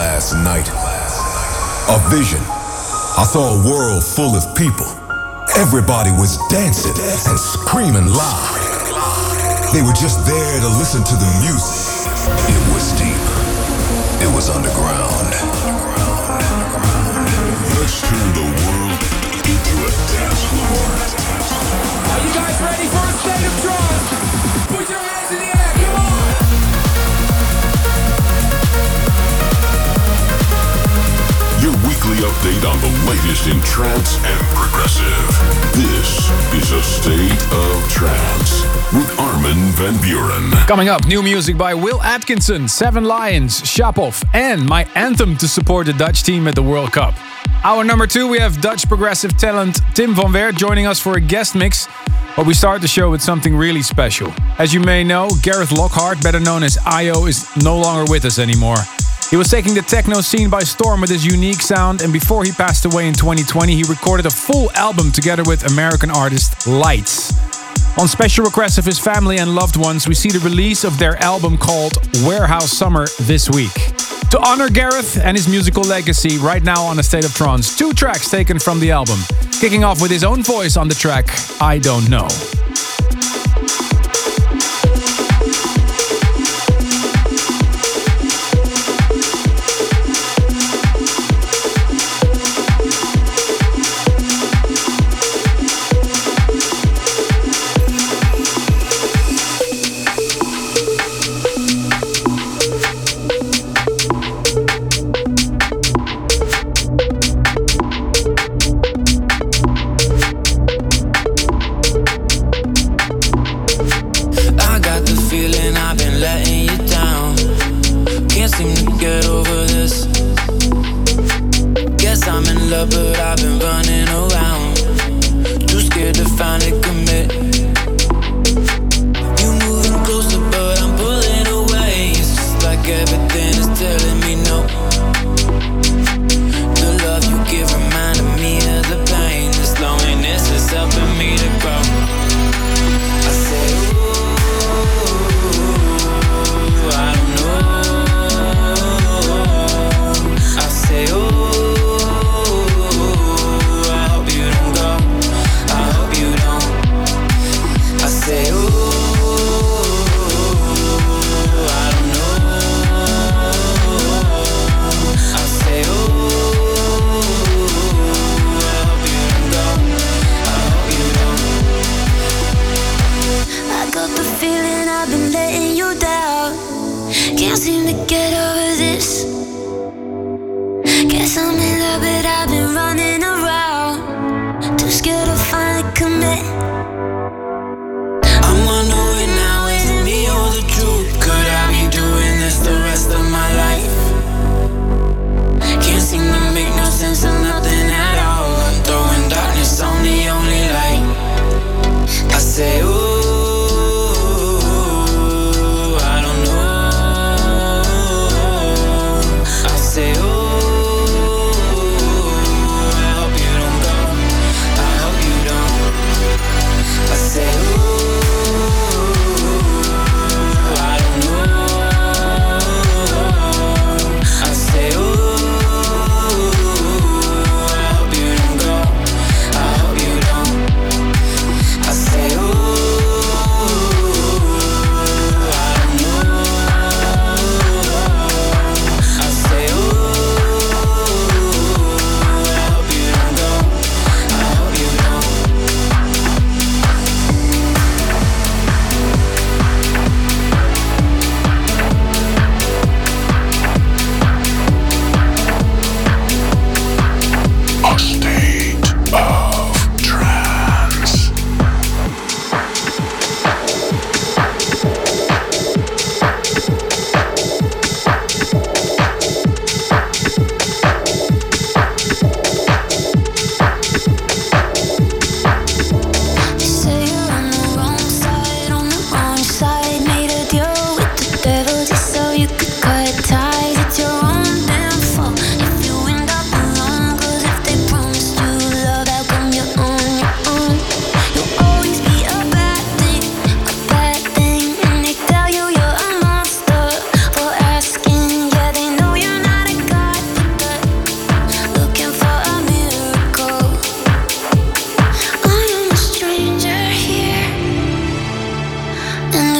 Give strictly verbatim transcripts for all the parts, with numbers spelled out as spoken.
last night. A vision. I saw a world full of people. Everybody was dancing and screaming loud. They were just there to listen to the music. It was deep. It was underground. Let's turn the world into a dance floor. Are you guys ready for a state of trance? Put your hands in the air, come on! Your weekly update on the latest in trance and progressive. This is a State of Trance with Armin van Buuren. Coming up, new music by Will Atkinson, Seven Lions, Shapov, and my anthem to support the Dutch team at the World Cup. Hour number two, we have Dutch progressive talent Tim van Weert joining us for a guest mix. But we start the show with something really special. As you may know, Gareth Lockhart, better known as I O, is no longer with us anymore. He was taking the techno scene by storm with his unique sound, and before he passed away in twenty twenty, he recorded a full album together with American artist Lights. On special request of his family and loved ones, we see the release of their album called Warehouse Summer this week. To honor Gareth and his musical legacy, right now on A State of Trance, two tracks taken from the album. Kicking off with his own voice on the track, I Don't Know. Say, oh,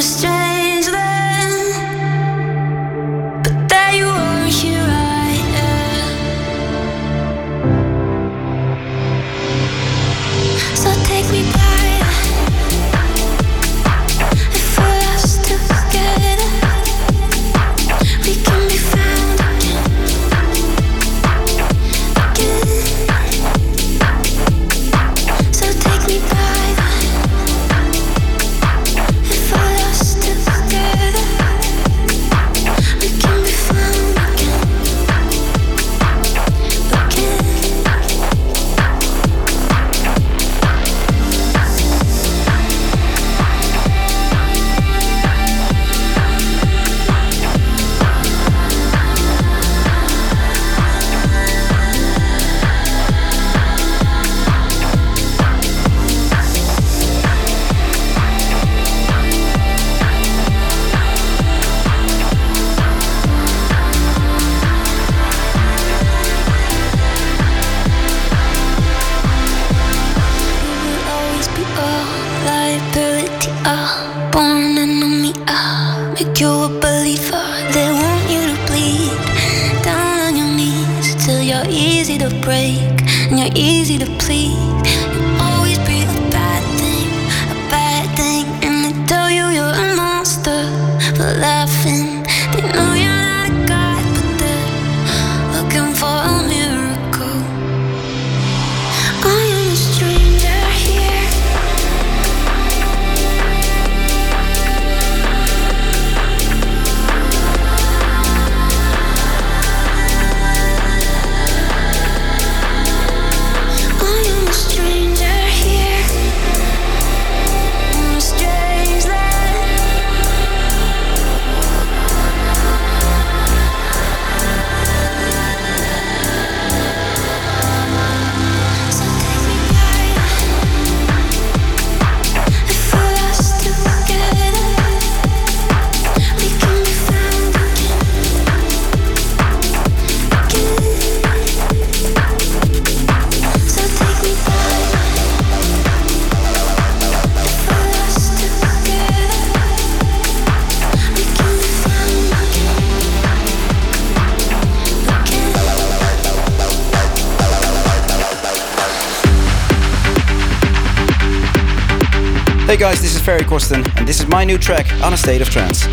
Hey guys, this is Ferry Corsten, and this is my new track on A State of Trance.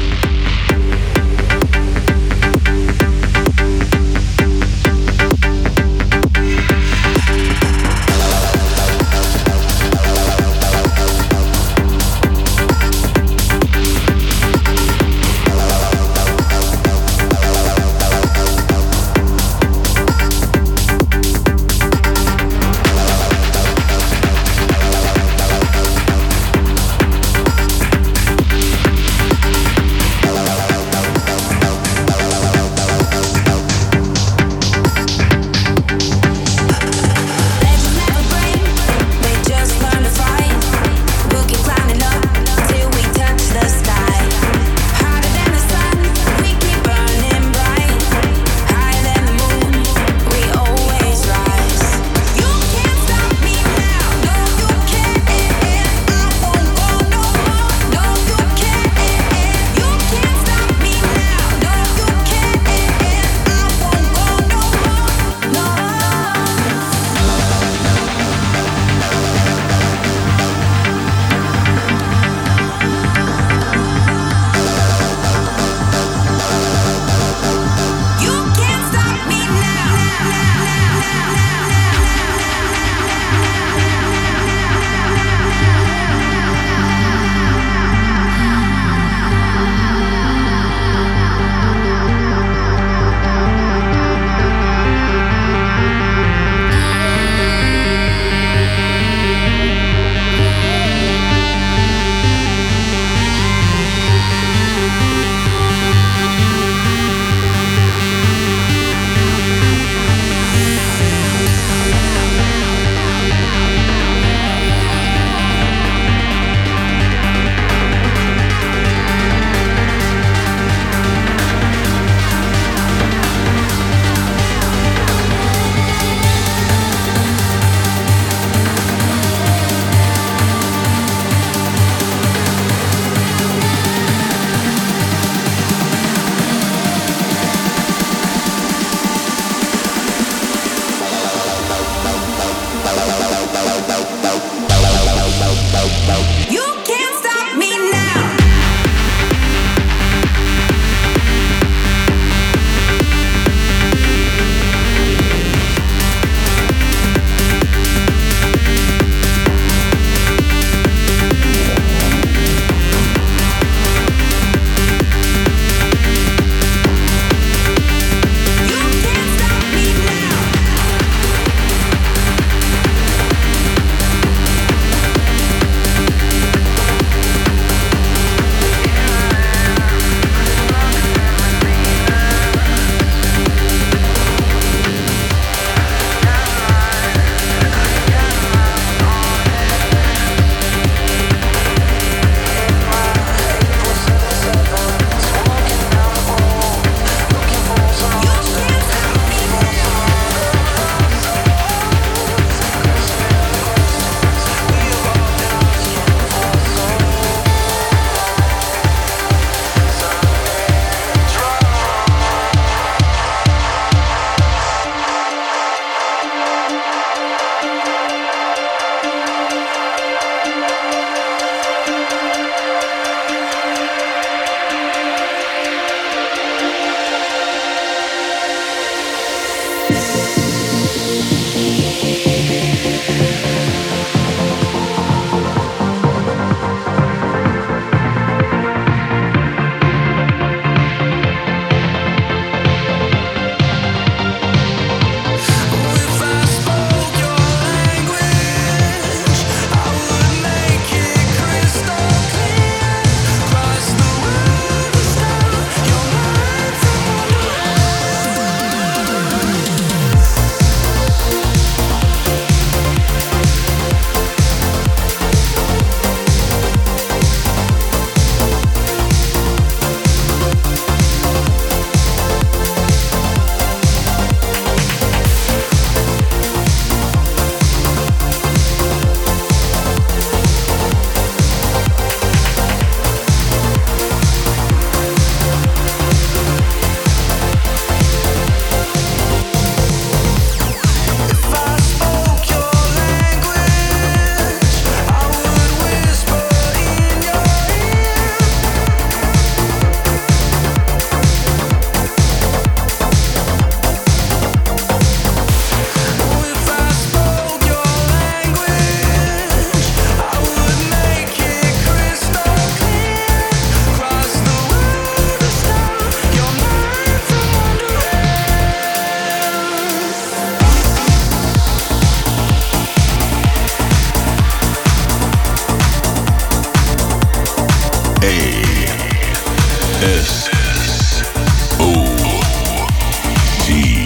S O T.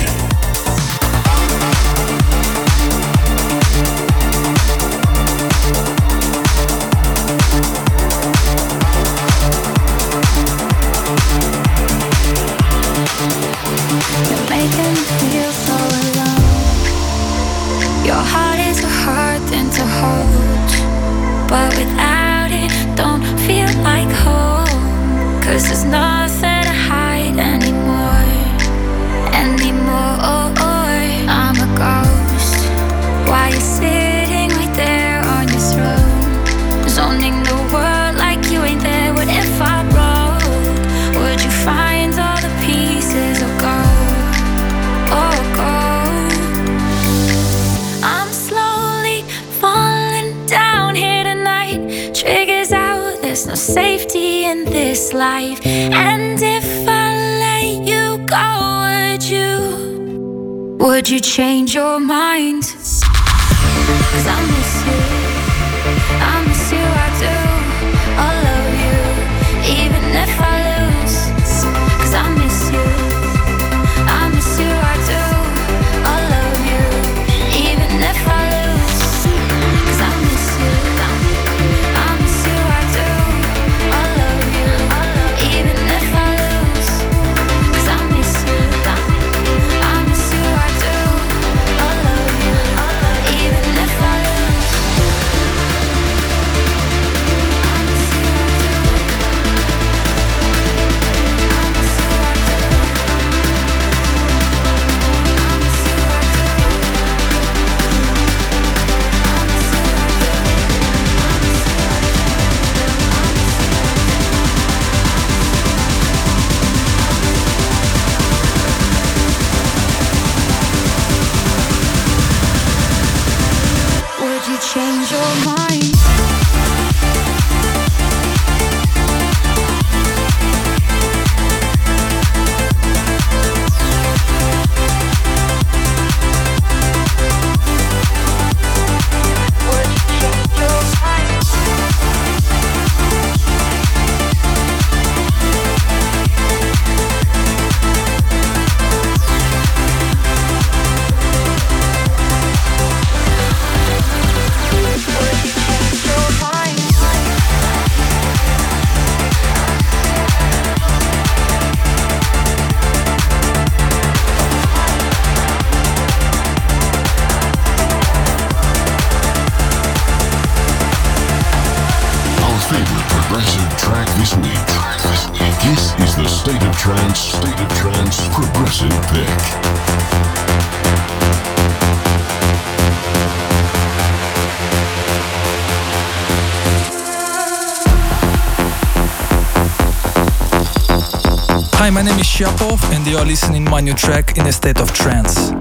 You're making me feel so alone. Your heart is a hard thing to hold, but without it, don't feel like home. 'Cause there's nothing to hide anymore, anymore. I'm a ghost while you're sitting right there on your throne, zoning the world like you ain't there. What if I broke? Would you find all the pieces of gold? Oh, gold. I'm slowly falling down here tonight. Triggers out, there's no safety in this life. And if I let you go, would you? Would you change your mind? 'Cause I miss you, I miss you, I do. I love you, even if I lose. 'Cause I miss you, I miss you, I do. I love you, even if I lose. 'Cause I miss you, I miss you, I do. I love you, even if I lose. 'Cause I miss you, I miss you, I do. I love you, even if I lose. I miss you, I do. I miss you, I do. I miss you, I Would you change your mind? Would you change your mind? Would you change your mind? Our favorite progressive track this week. This is the State of Trance, State of Trance Progressive Pick. Hi, my name is Shapov and you are listening my new track in a state of trance.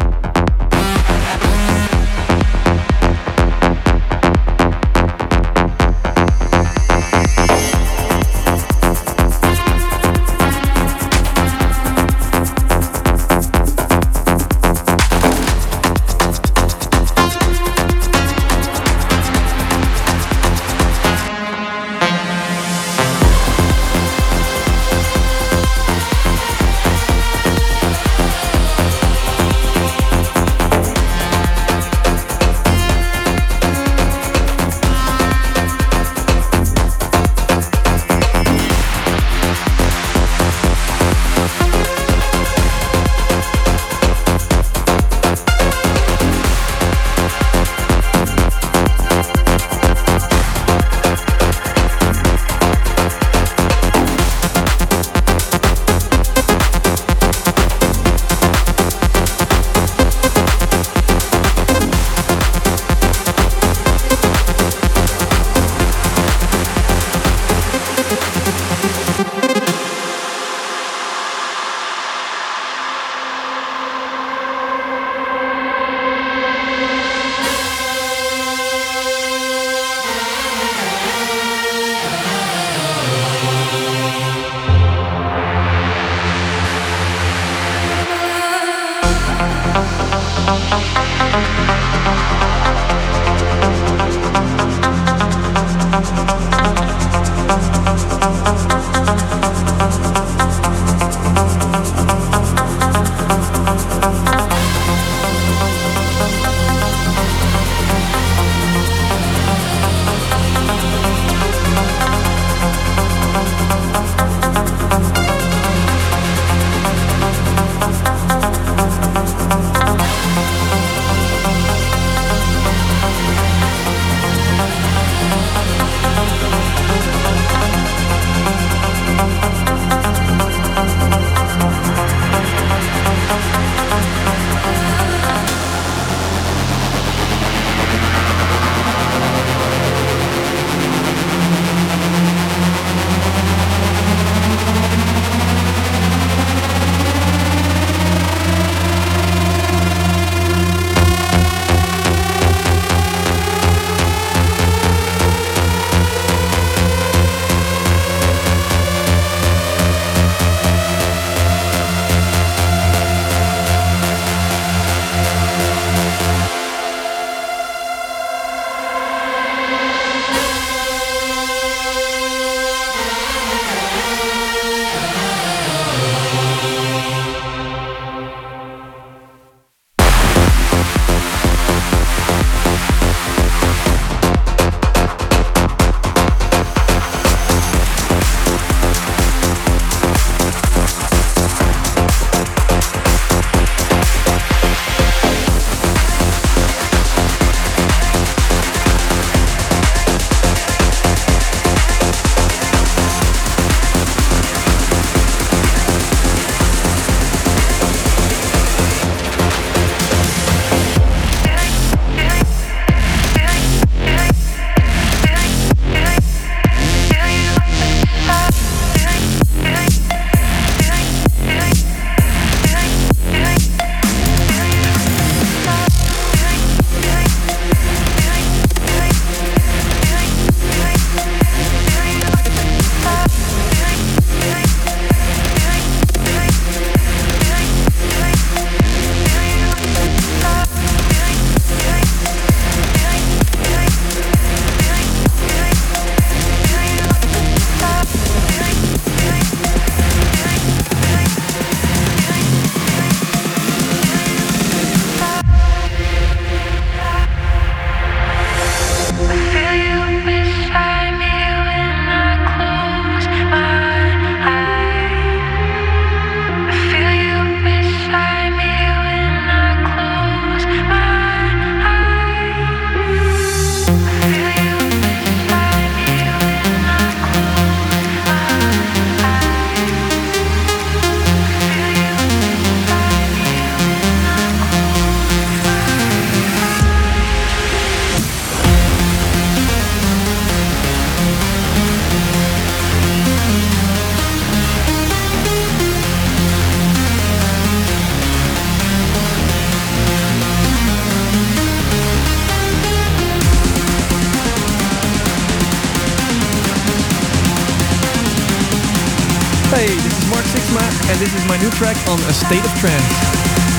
Hey, this is Mark Sixma, and this is my new track on A State of Trance.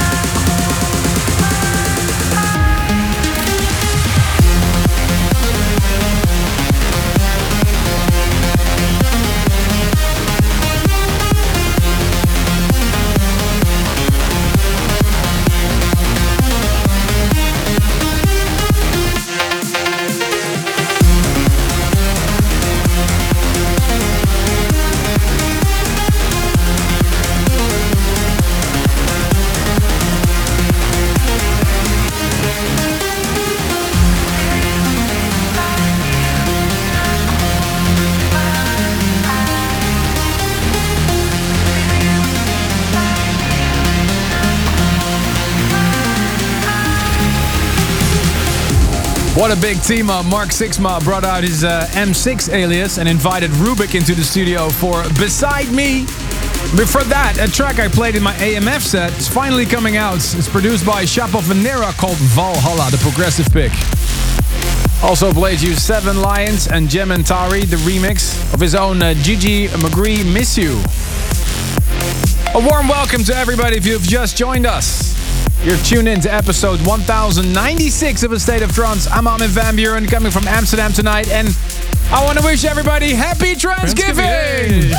What a big team up. Mark Sixma brought out his uh, M six alias and invited Rubik into the studio for Beside Me. Before that, a track I played in my A M F set is finally coming out. It's produced by Shapov and Nera called Valhalla, the progressive pick. Also played you Seven Lions and Jementari, the remix of his own uh, Gigi McGree, Miss You. A warm welcome to everybody if you've just joined us. You're tuned in to episode one thousand ninety-six of A State of Trance. I'm Armin van Buuren, coming from Amsterdam tonight, and I want to wish everybody happy Transgiving!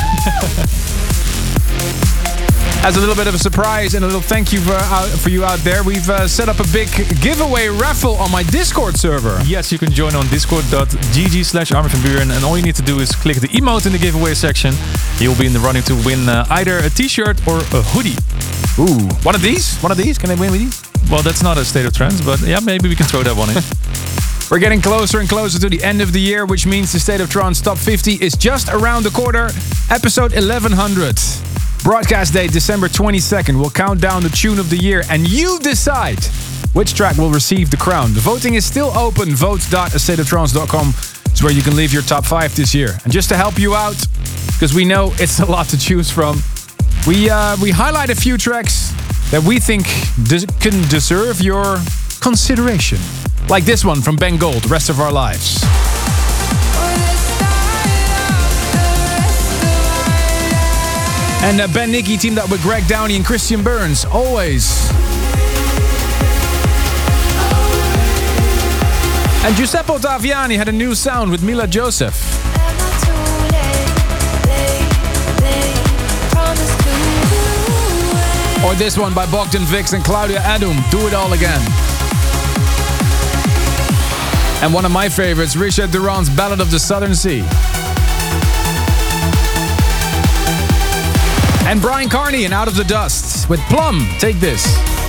As a little bit of a surprise and a little thank you for, uh, for you out there, we've uh, set up a big giveaway raffle on my Discord server. Yes, you can join on discord.gg slash Armin van Buuren, and all you need to do is click the emote in the giveaway section. You'll be in the running to win uh, either a t-shirt or a hoodie. Ooh, one of these? One of these? Can I win with these? Well, that's not A State of Trance, but yeah, maybe we can throw that one in. We're getting closer and closer to the end of the year, which means the State of Trance Top fifty is just around the corner. Episode eleven hundred. Broadcast date December twenty-second. We'll count down the tune of the year, and you decide which track will receive the crown. The voting is still open. vote dot a state of trance dot com is where you can leave your top five this year. And just to help you out, because we know it's a lot to choose from, We uh, we highlight a few tracks that we think des- can deserve your consideration. Like this one from Ben Gold, Rest of Our Lives. And uh, Ben Nicky teamed up with Greg Downey and Christian Burns, Always. And Giuseppe Ottaviani had a new sound with Mila Joseph. Or this one by Bogdan Vix and Claudia Adum, Do It All Again. And one of my favorites, Richard Durand's Ballad of the Southern Sea. And Brian Carney and Out of the Dust with Plum, Take This.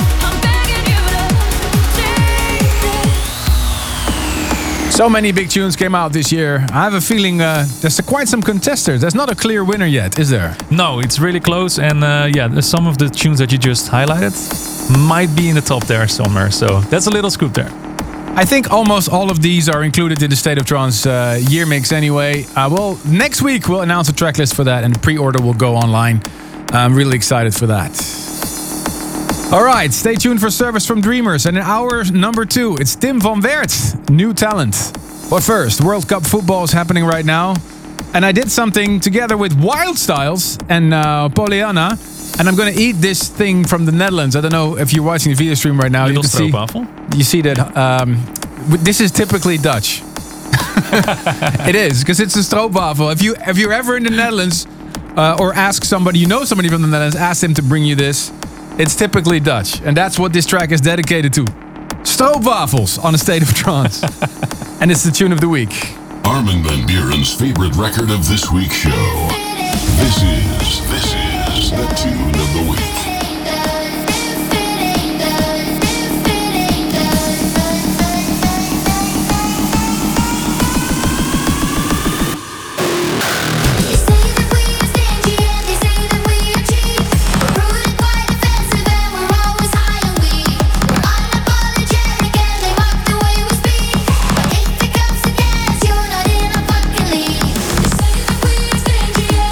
So many big tunes came out this year. I have a feeling uh, there's quite some contesters. There's not a clear winner yet, is there? No, it's really close. And uh, yeah, some of the tunes that you just highlighted might be in the top there somewhere. So that's a little scoop there. I think almost all of these are included in the State of Trance uh, year mix anyway. Uh, well, next week we'll announce a track list for that and the pre-order will go online. I'm really excited for that. All right, stay tuned for Service from Dreamers. And in hour number two, it's Tim van Weert, new talent. But first, World Cup football is happening right now. And I did something together with Wild Styles and uh, Pollyanna. And I'm going to eat this thing from the Netherlands. I don't know if you're watching the video stream right now. Little you can see, you see that um, this is typically Dutch. It is, because it's a stroopwafel. If, you, if you're ever in the Netherlands uh, or ask somebody, you know somebody from the Netherlands, ask them to bring you this. It's typically Dutch, and that's what this track is dedicated to. Stroopwafels on A State of Trance. And it's the tune of the week. Armin van Buuren's favorite record of this week's show. This is, this is the tune of the week. You're not in a fucking league. They say that we are stingy.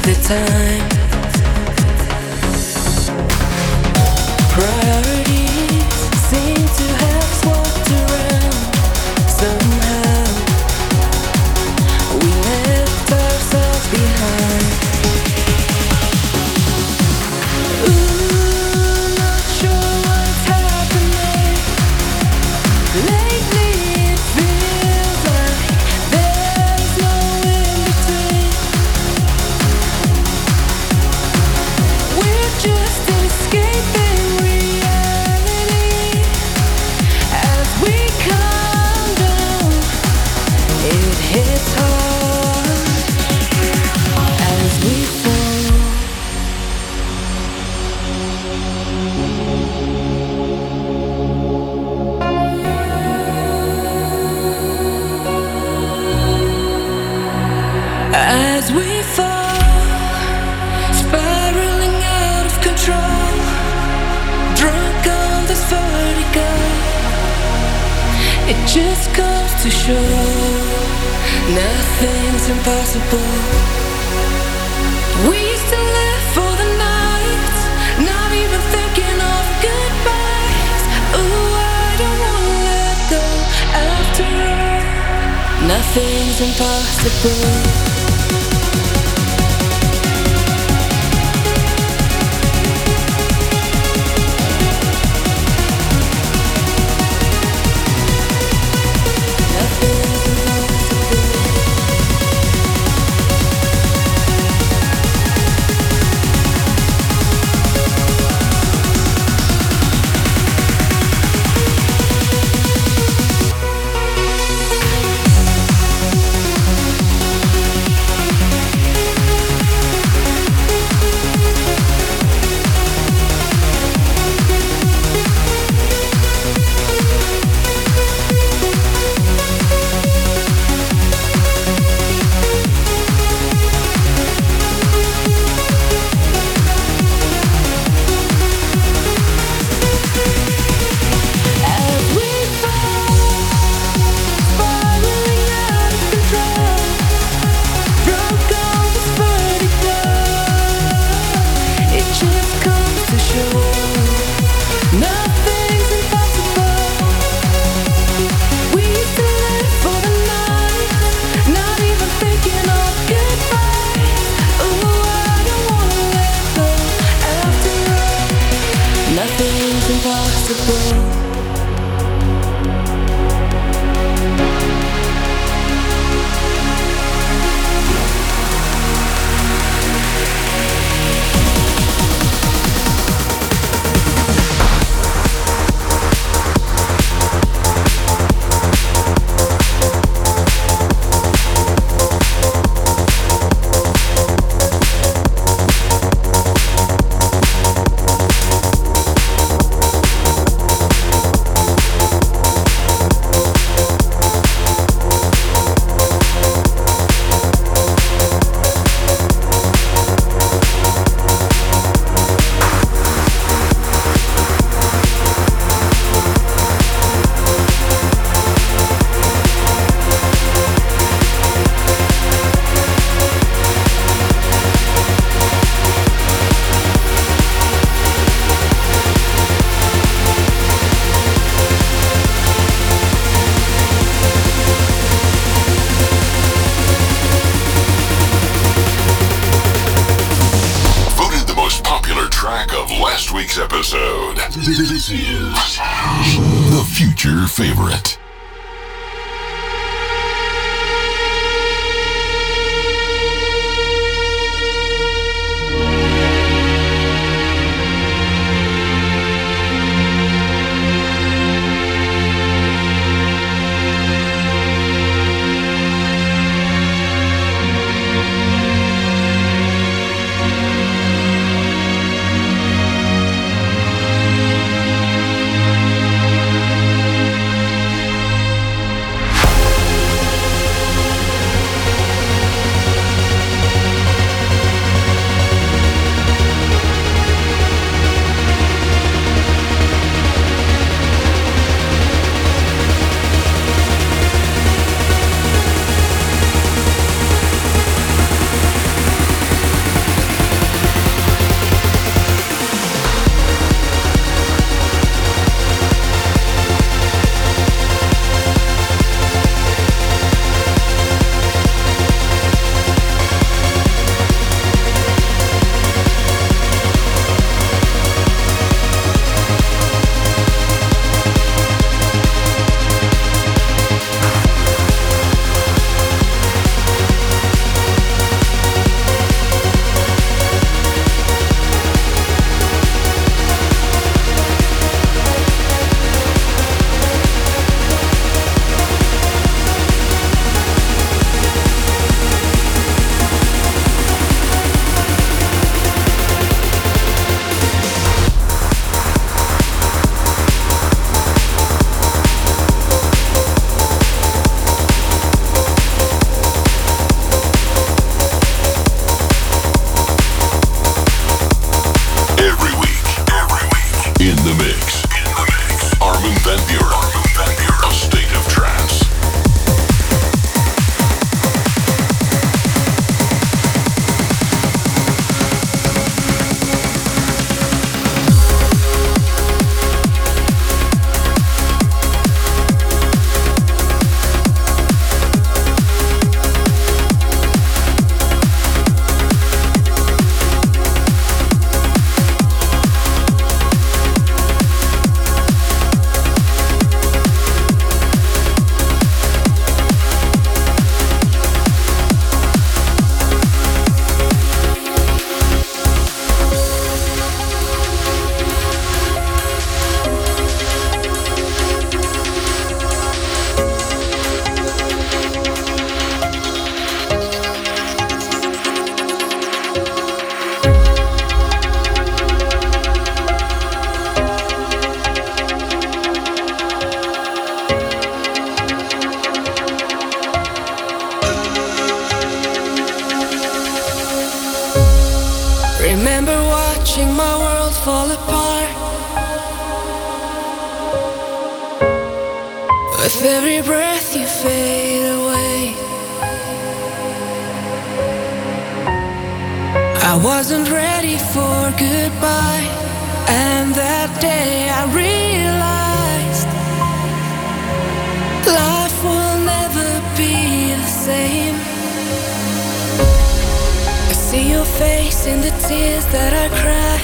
the time. Priorities seem to have swapped around somehow. We left ourselves behind. Ooh, not sure what's happening. Lately it feels like there's no in between. We're just escaping reality as we calm down. It hits hard as we fall. As we fall, spiraling out of control, drunk on this vertigo. It just goes to show nothing's impossible. We used to live for the night, not even thinking of goodbyes. Ooh, I don't wanna let go after all. Nothing's impossible. Episode. This is the future favorite. fall apart. With every breath you fade away. I wasn't ready for goodbye, and that day I realized life will never be the same. I see your face in the tears that I cry,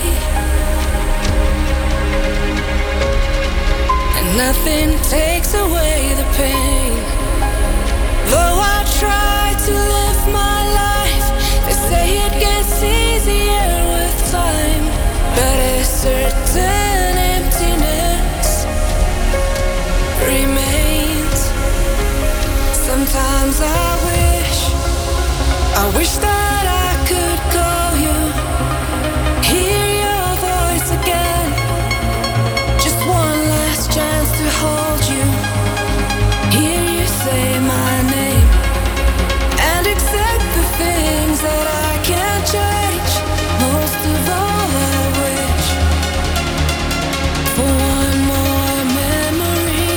and nothing takes away the pain. Though I try to live my life, they say it gets easier with time, but a certain emptiness remains. Sometimes I wish, I wish that I could call you, hear your voice again. Just one last chance to hold you, hear you say my name, and accept the things that I can't change. Most of all I wish for one more memory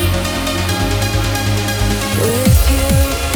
with you.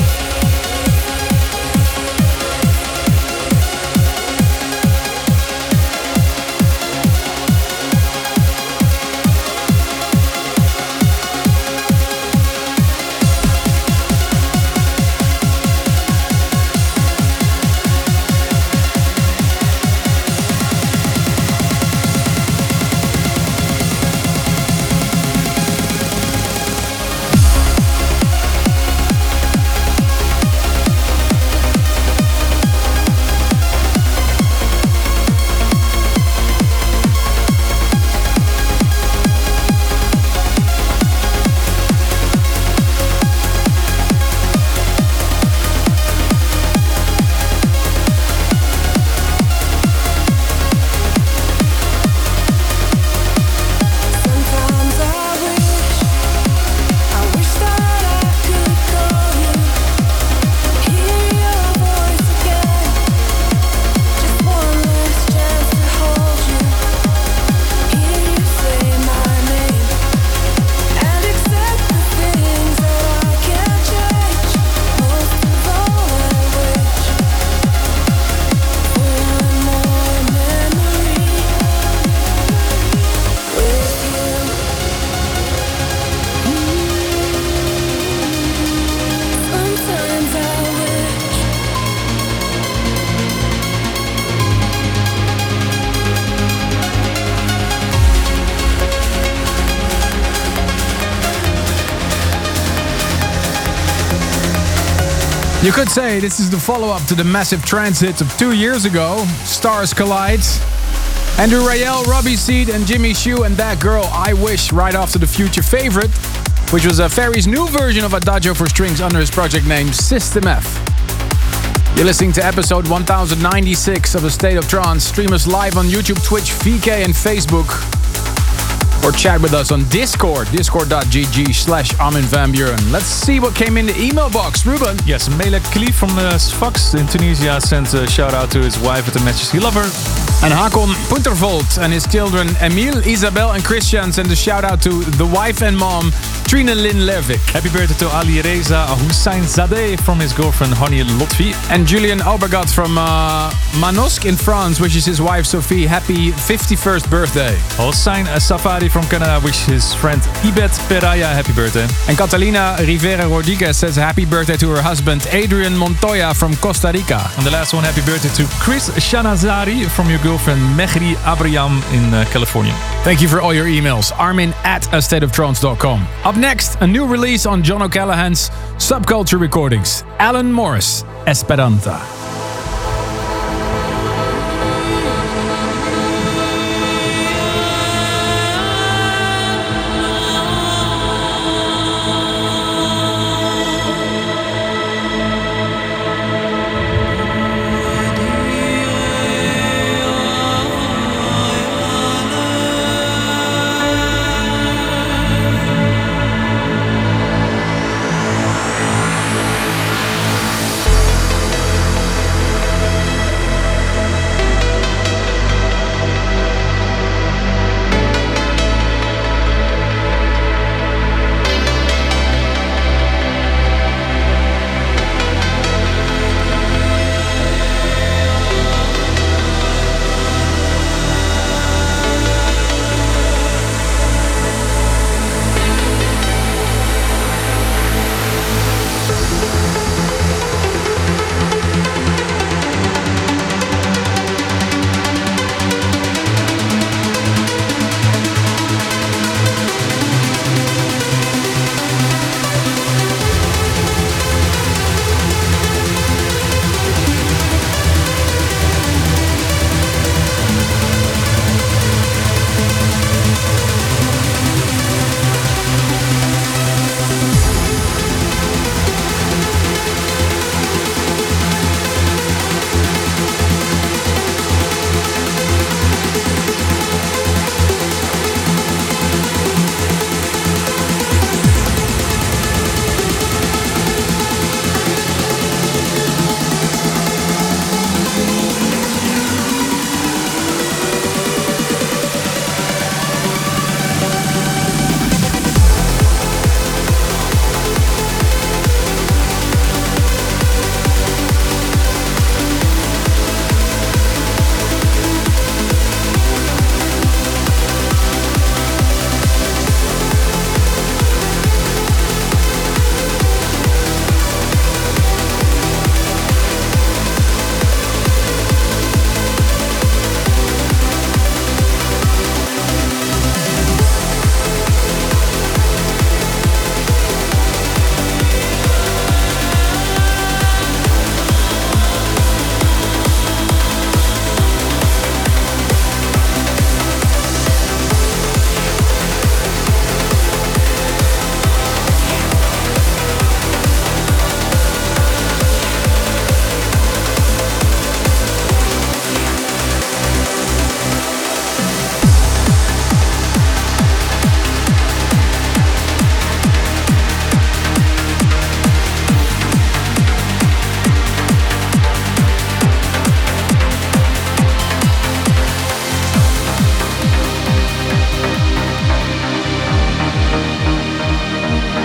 You could say this is the follow-up to the massive trance hits of two years ago, Stars Collide. Andrew Rayel, Robbie Seed and Jimmy Choo and That Girl I Wish right after the Future Favorite, which was a Ferry's new version of Adagio for Strings under his project name System F. You're listening to episode one thousand ninety-six of A State of Trance. Stream us live on YouTube, Twitch, V K and Facebook. Or chat with us on Discord, discord.gg slash Armin van Buuren. Let's see what came in the email box. Ruben? Yes, Melek Khalif from uh, Sfax in Tunisia sent a shout out to his wife at the matches he loves her. And Hakon Puntervold and his children Emile, Isabel and Christian send a shout out to the wife and mom, Trina Lynn Lervik. Happy birthday to Ali Reza Hussein Zadeh from his girlfriend Hani Lotfi. And Julian Aubergat from uh, Manosque in France wishes his wife Sophie happy fifty-first birthday. Hossein Safari from Canada wishes his friend Ibet Peraya happy birthday. And Catalina Rivera Rodriguez says happy birthday to her husband Adrian Montoya from Costa Rica. And the last one, happy birthday to Chris Shanazari from your girlfriend Mehri Abraham in uh, California. Thank you for all your emails. Armin at a state of trance dot com. Up next, a new release on John O'Callaghan's Subculture Recordings. Alan Morris, Esperanza.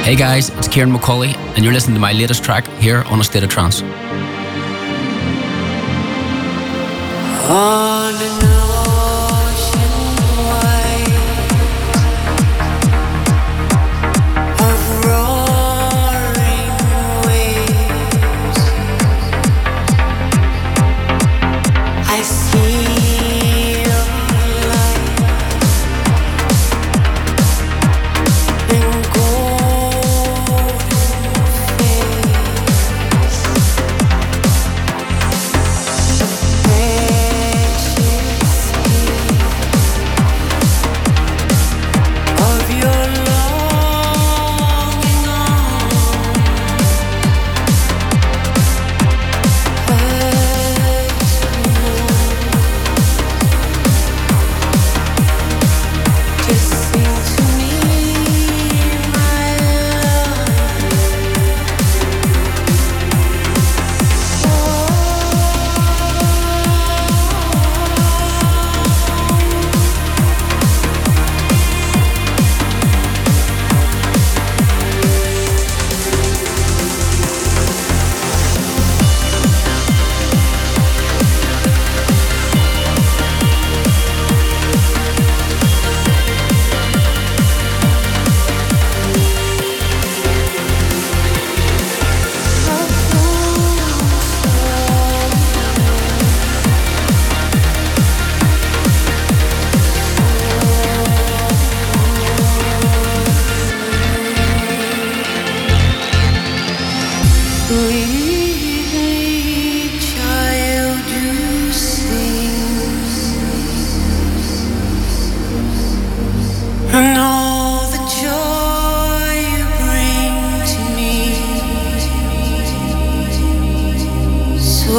Hey guys, it's Kieran McCauley, and you're listening to my latest track here on A State of Trance. On an ocean wide of roaring waves, I see your light in golden face. Of your longing just sing to me, my sweet child, you sing, and all the joy you bring to me. So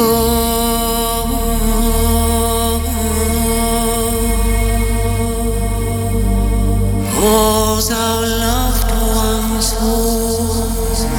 all's our loved ones home.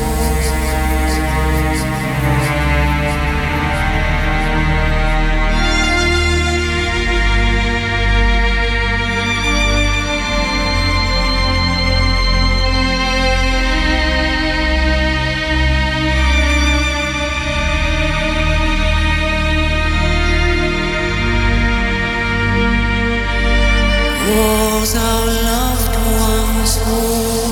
All's our loved ones home.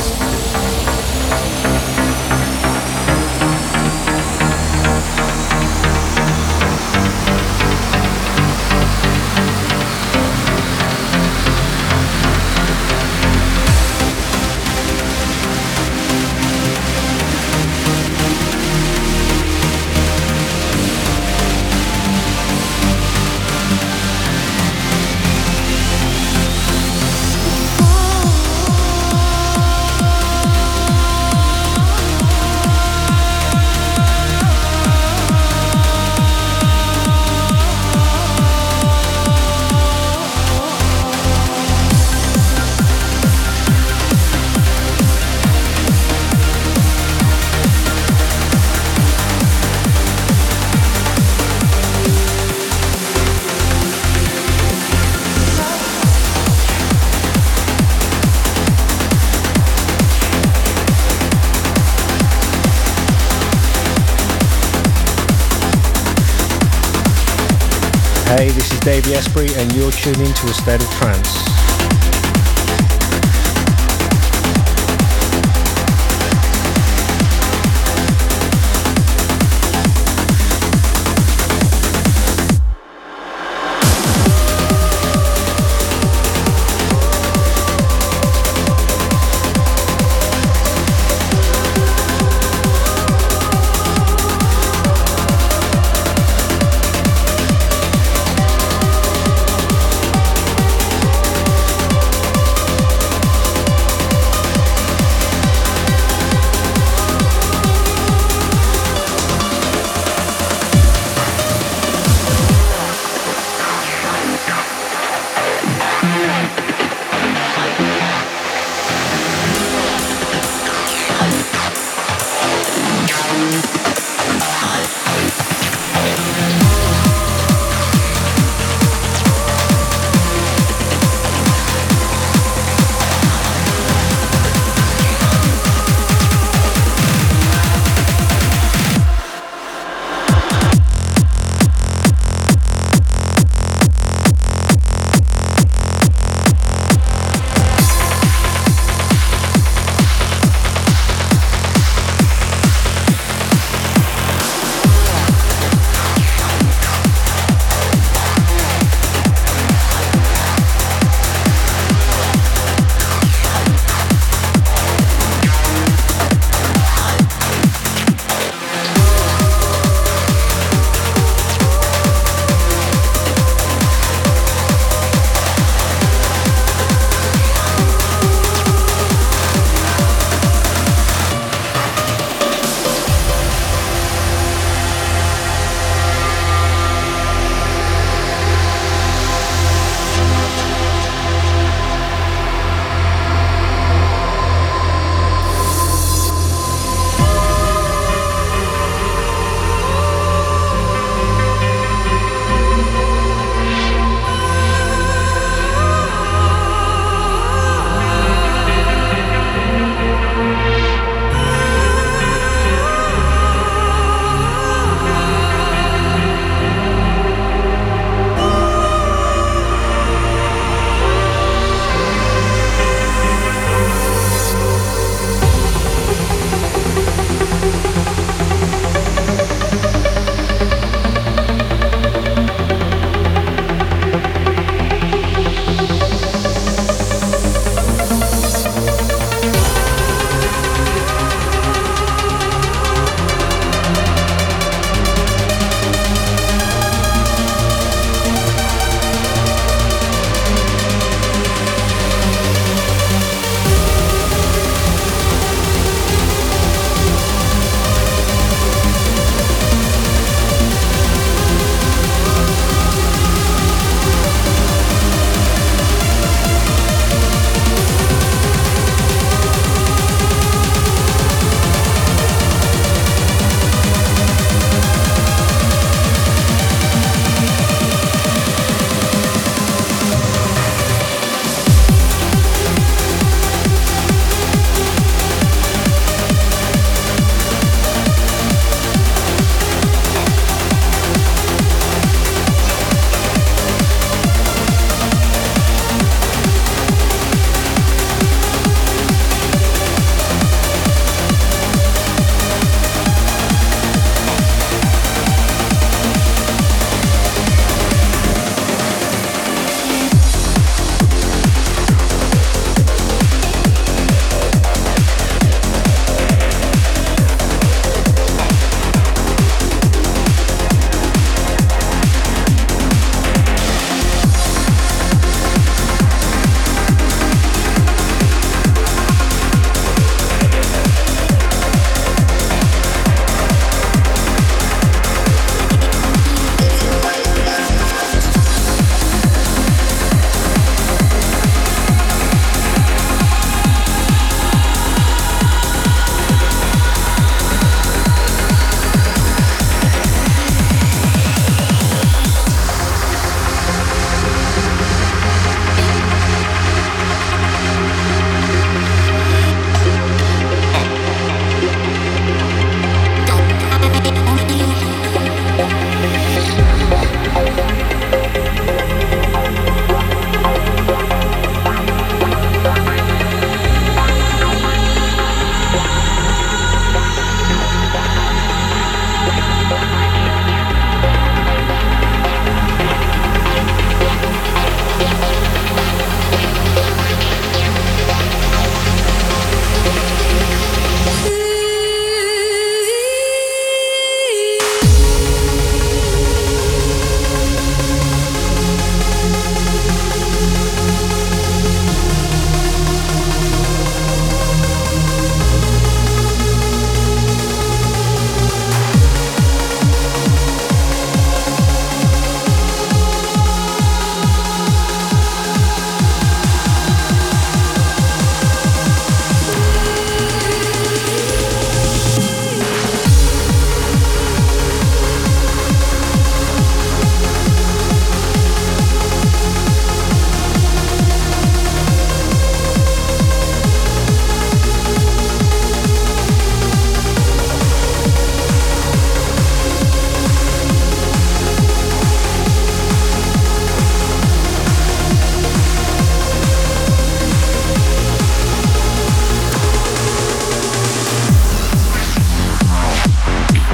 Hey, this is Davey Asprey and you're tuned in to A State of Trance.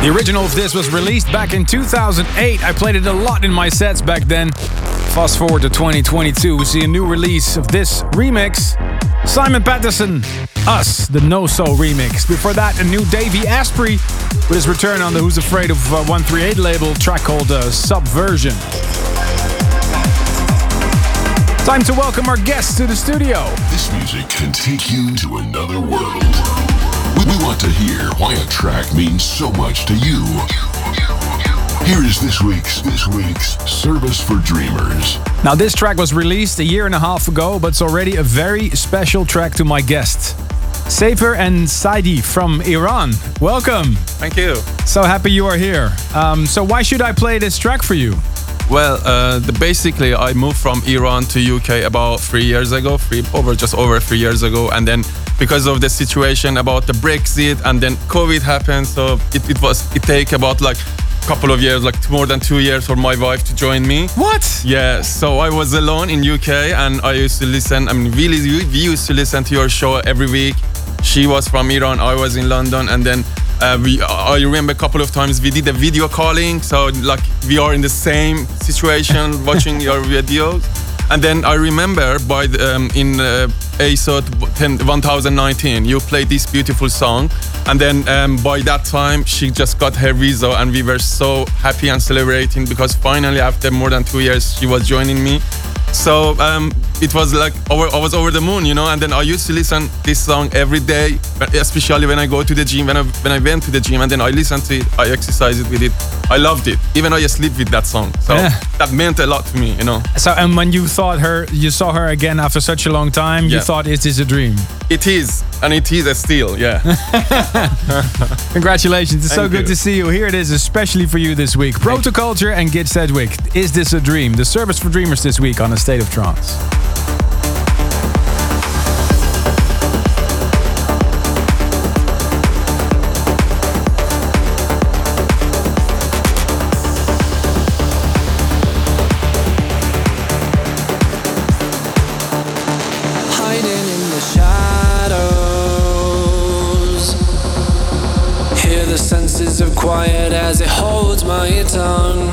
The original of this was released back in two thousand eight. I played it a lot in my sets back then. Fast forward to twenty twenty-two, we see a new release of this remix. Simon Patterson, Us, the No So remix. Before that, a new Davey Asprey with his return on the Who's Afraid of uh, one thirty-eight label, track called uh, Subversion. Time to welcome our guests to the studio. This music can take you to another world. We, we want to hear why a track means so much to you. Here is this week's this week's Service for Dreamers. Now, this track was released a year and a half ago, but it's already a very special track to my guests. Safer and Saidi from Iran. Welcome. Thank you. So happy you are here. Um, so why should I play this track for you? Well, uh, the, basically, I moved from Iran to U K about three years ago, three, over just over three years ago, and then because of the situation about the Brexit, and then COVID happened, so it, it was it take about like a couple of years, like more than two years, for my wife to join me. What? Yeah, so I was alone in U K, and I used to listen. I mean, really, we used to listen to your show every week. She was from Iran, I was in London, and then. Uh, we, I remember a couple of times we did a video calling, so like we are in the same situation watching your videos. And then I remember by the, um, in uh, A S O T ten nineteen, you played this beautiful song, and then um, by that time she just got her visa, and we were so happy and celebrating because finally after more than two years she was joining me. So um, it was like over, I was over the moon, you know. And then I used to listen this song every day, especially when I go to the gym. When I when I went to the gym, and then I listened to it, I exercised with it. I loved it. Even I sleep with that song. So yeah. That meant a lot to me, you know. So and when you thought her, you saw her again after such a long time, you yeah. thought, is this a dream? It is, and it is a still, yeah. Congratulations! It's Thank so good you. to see you. Here it is, especially for you this week. Protoculture and Gid Sedgwick. Is this a dream? The Service for Dreamers this week on A State of Trance. Quiet as it holds my tongue.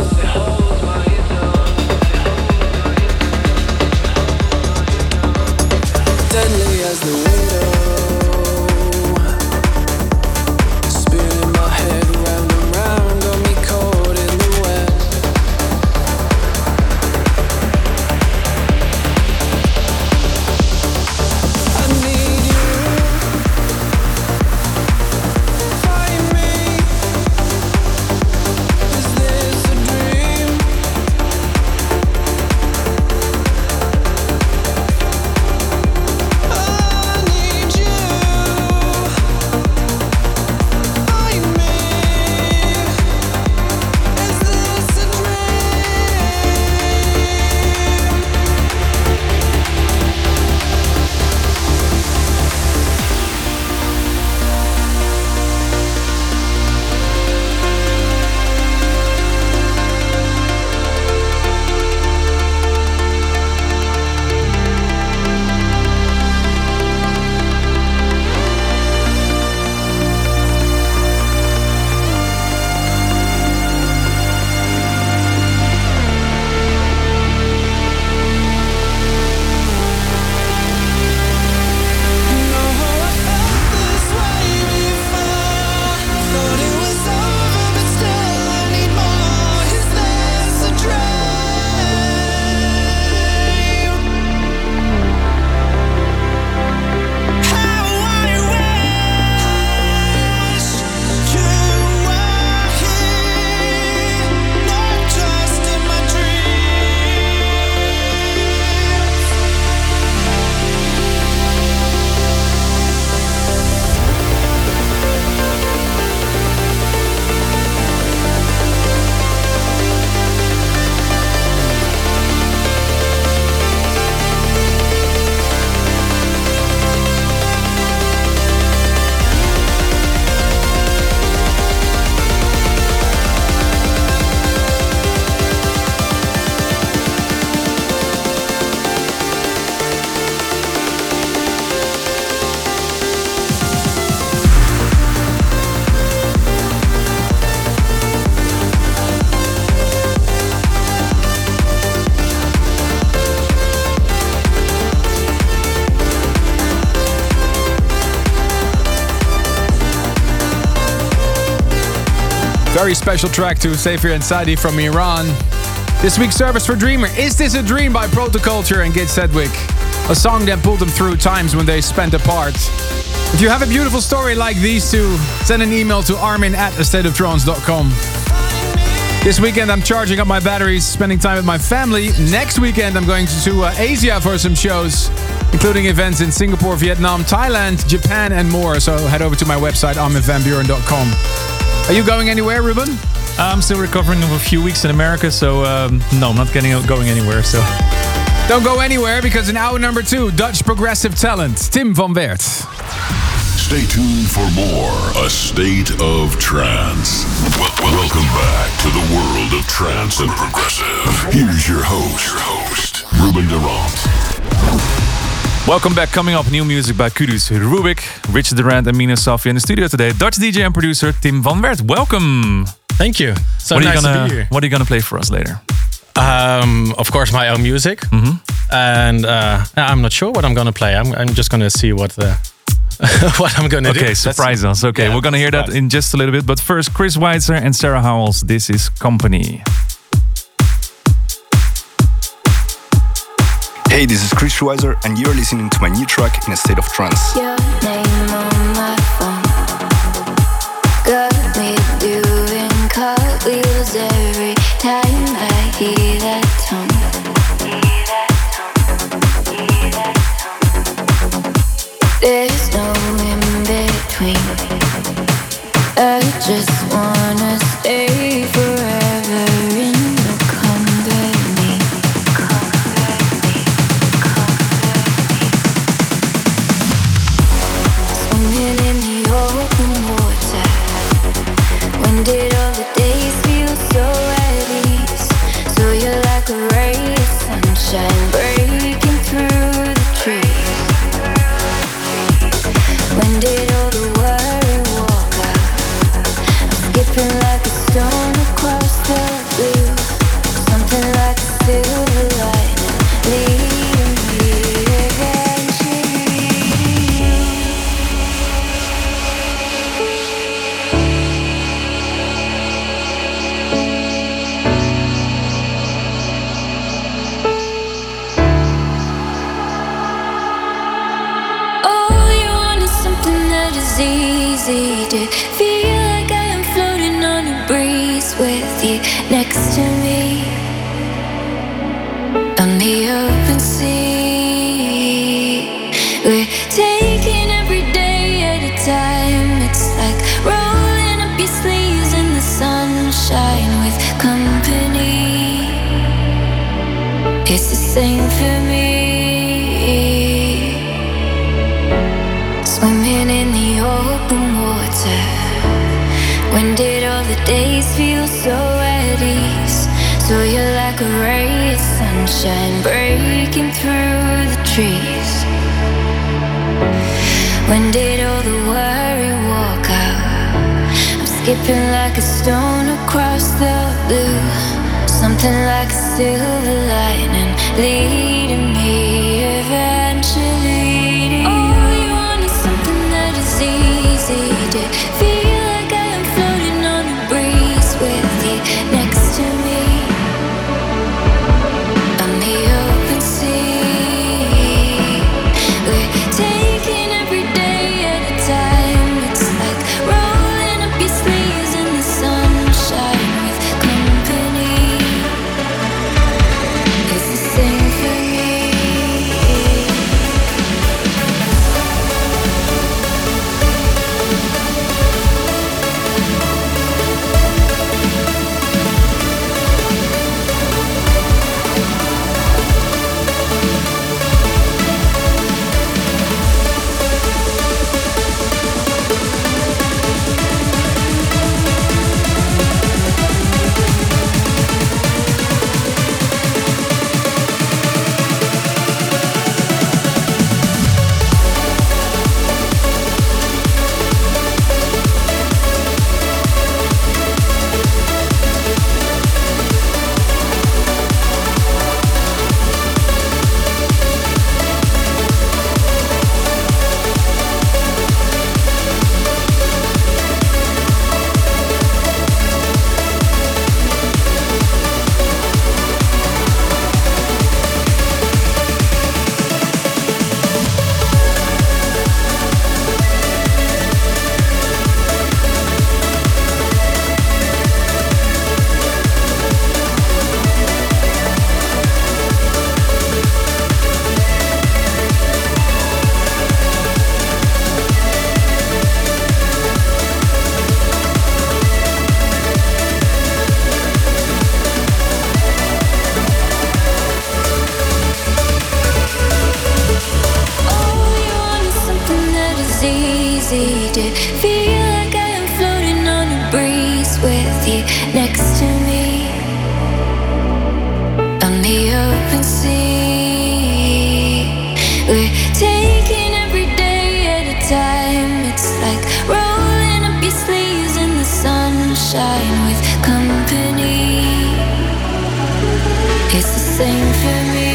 Deadly as the widow, spinning my head round and round, got me caught in the wet. I need you, find me. Is this a dream? Very special track to Safer and Saidi from Iran. This week's service for Dreamer, Is This a Dream by Protoculture and Git Sedgwick. A song that pulled them through times when they spent apart. If you have a beautiful story like these two, send an email to armin at a state of trance dot com. This weekend I'm charging up my batteries, spending time with my family. Next weekend I'm going to uh, Asia for some shows, including events in Singapore, Vietnam, Thailand, Japan and more. So head over to my website armin van buuren dot com. Are you going anywhere, Ruben? I'm still recovering of a few weeks in America, so um, no, I'm not getting going anywhere. So don't go anywhere, because in hour number two, Dutch progressive talent Tim van Werd. Stay tuned for more A State of Trance. Wel- welcome back to the world of trance and progressive. Here's your host, your host, Ruben Durant. Welcome back. Coming up, new music by Kudus Rubik, Richard Durant and Mina Safia in the studio today. Dutch D J and producer Tim van Werd. Welcome. Thank you. So what nice are you gonna, to be here. What are you gonna play for us later? Um, of course, my own music. Mm-hmm. And uh, I'm not sure what I'm gonna play. I'm, I'm just gonna see what the what I'm gonna okay, do. Okay, surprise That's, us. Okay, yeah, we're gonna hear surprise. that in just a little bit. But first, Chris Weitzer and Sarah Howells. This is Company. Hey, this is Chris Schweizer, and you're listening to my new track, In a State of Trance. Your name on my phone got me doing cartwheels every time I hear that tone. There's no in between. I just wanna stay forever in your company. Swimming in the open water. When did all the days feel so at ease? So you're like a ray of sunshine breaking through the trees. When did all the worry walk out? I'm skipping like a stone across the blue. Something like a silver lining leading me eventually. All you want is something that is easy to feel like I am floating on a breeze with you next to me on the open sea. We're taking every day at a time. It's like rolling up your sleeves in the sunshine with company. It's the same for me. Swimming in the open water. When did all the days feel so at ease? So you're like a ray of sunshine breaking through the trees. When did all the worry walk out? I'm skipping like a stone across the blue. Something like a silver lining leading me eventually. All you want is something that is easy to feel like I am floating on a breeze with you next to me on the open sea. We're taking every day at a time. It's like rolling up your sleeves in the sunshine with company. It's the same for me. sing for me.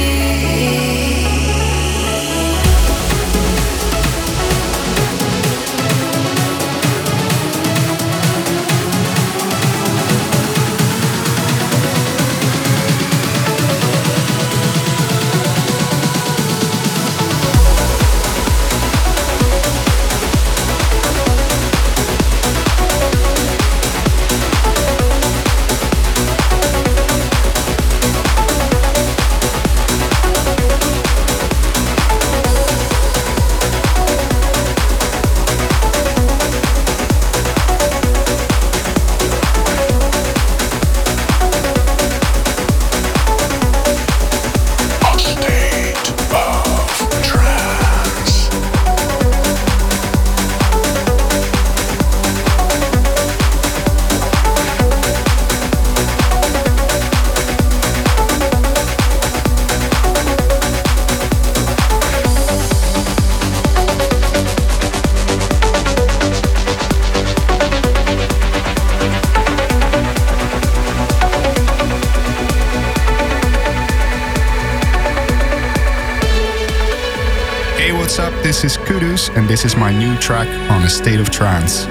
This is Kudus, and this is my new track on A State of Trance.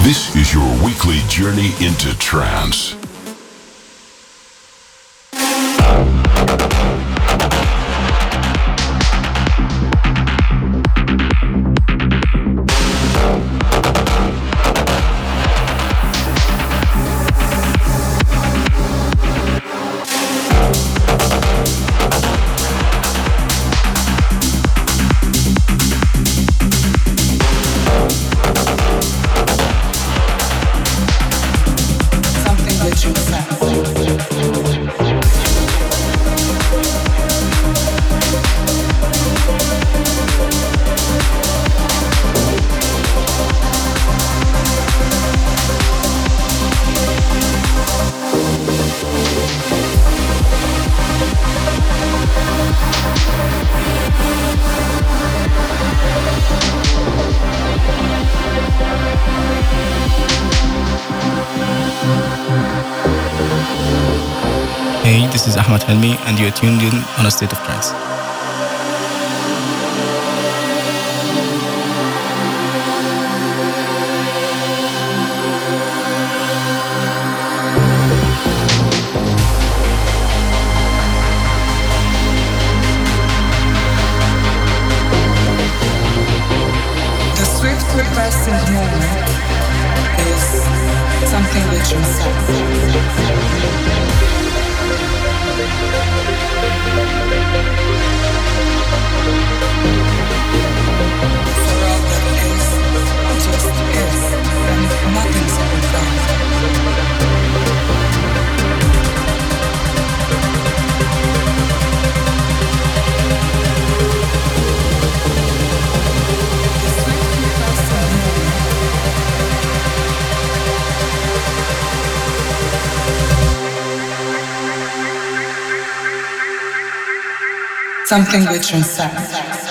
This is your weekly journey into trance. Hey, this is Ahmad Helmi, and you're tuned in on A State of Trance. The swift repressive moment is something which something which transcends.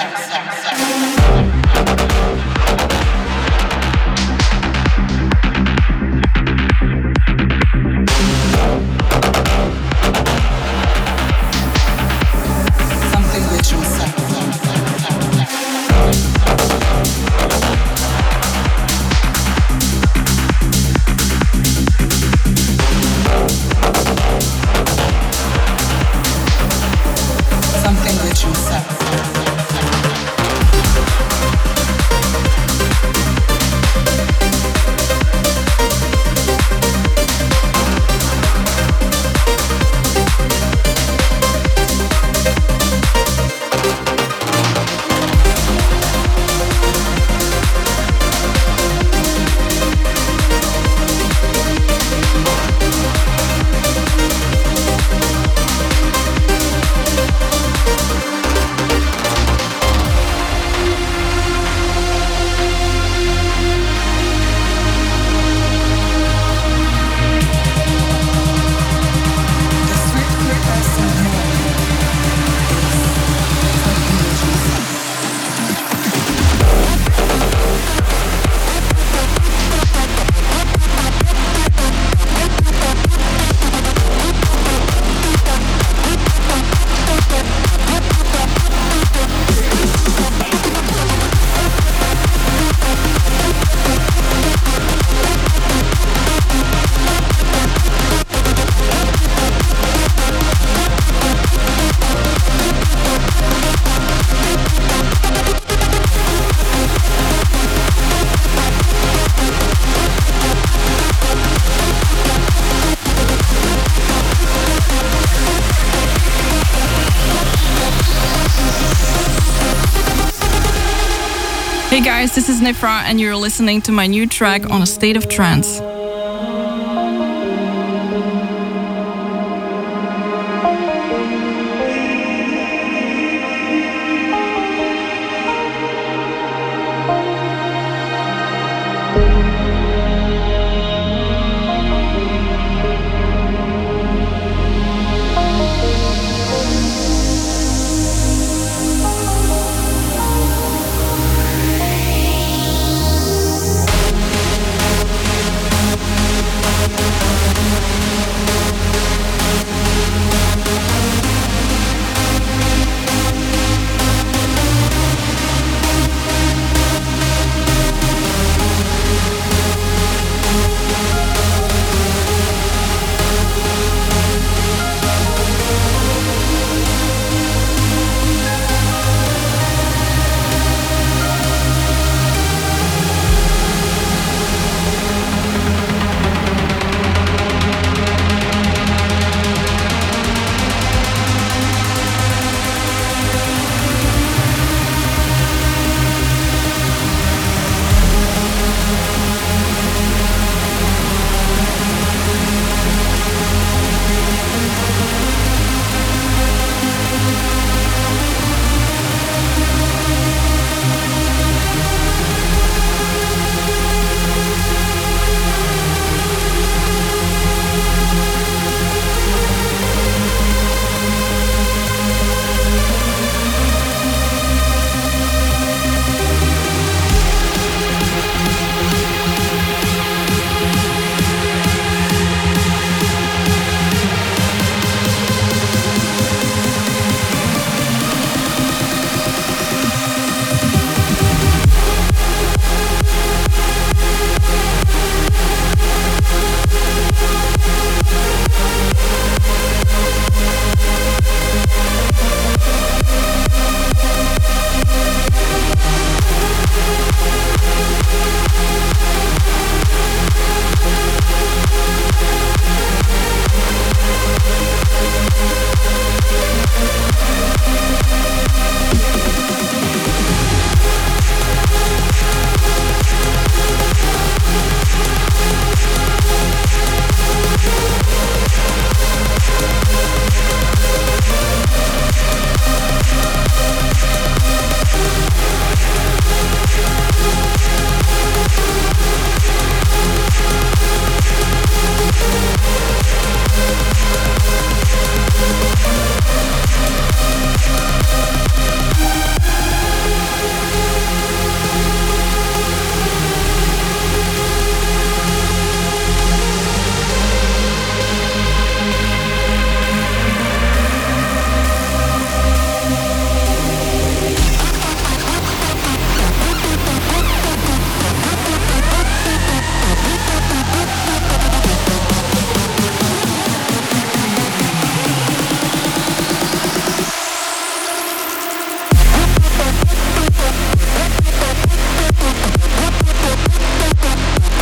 Hey guys, this is Nifra and you're listening to my new track on A State of Trance.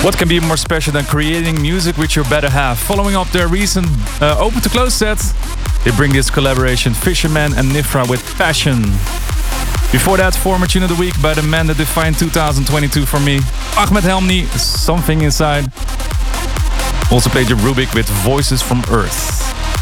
What can be more special than creating music with your better half? Following up their recent uh, Open to Close set, they bring this collaboration Fisherman and Nifra with Passion. Before that, former tune of the week by the man that defined two thousand twenty-two for me, Ahmed Helmni, Something Inside. Also played the Rubik with Voices from Earth.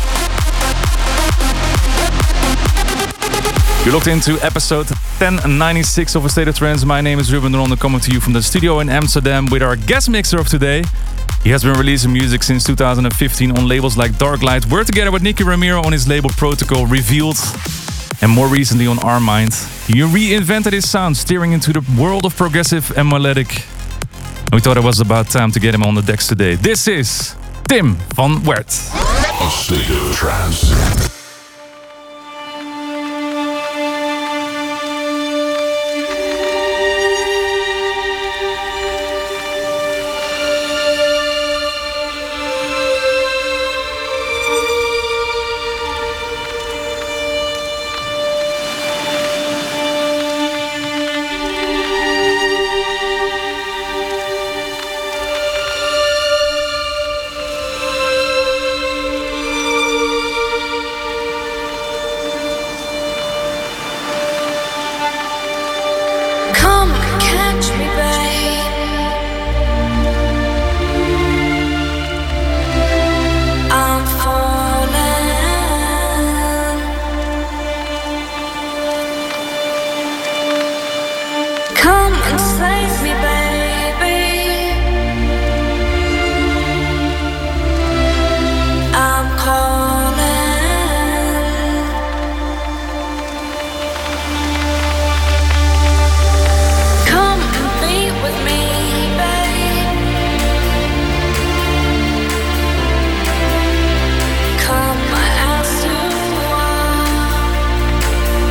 You're looked into episode ten ninety-six of A State of Trance. My name is Ruben de Ronde, coming to you from the studio in Amsterdam with our guest mixer of today. He has been releasing music since two thousand fifteen on labels like Darklight, worked together with Nicky Ramiro on his label Protocol Revealed, and more recently on Our Mind. He reinvented his sound, steering into the world of progressive and melodic. And we thought it was about time to get him on the decks today. This is Tim van Werd. A State of Trance.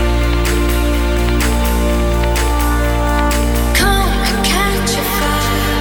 Come and catch a fire.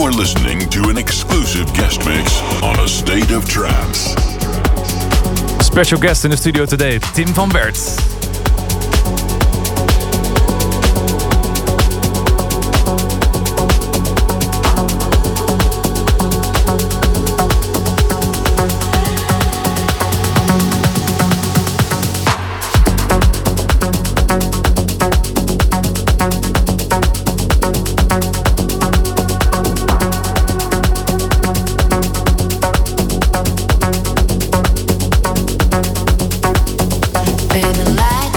You're listening to an exclusive guest mix on A State of Trance. Special guest in the studio today, Tim van Werd. Baby, like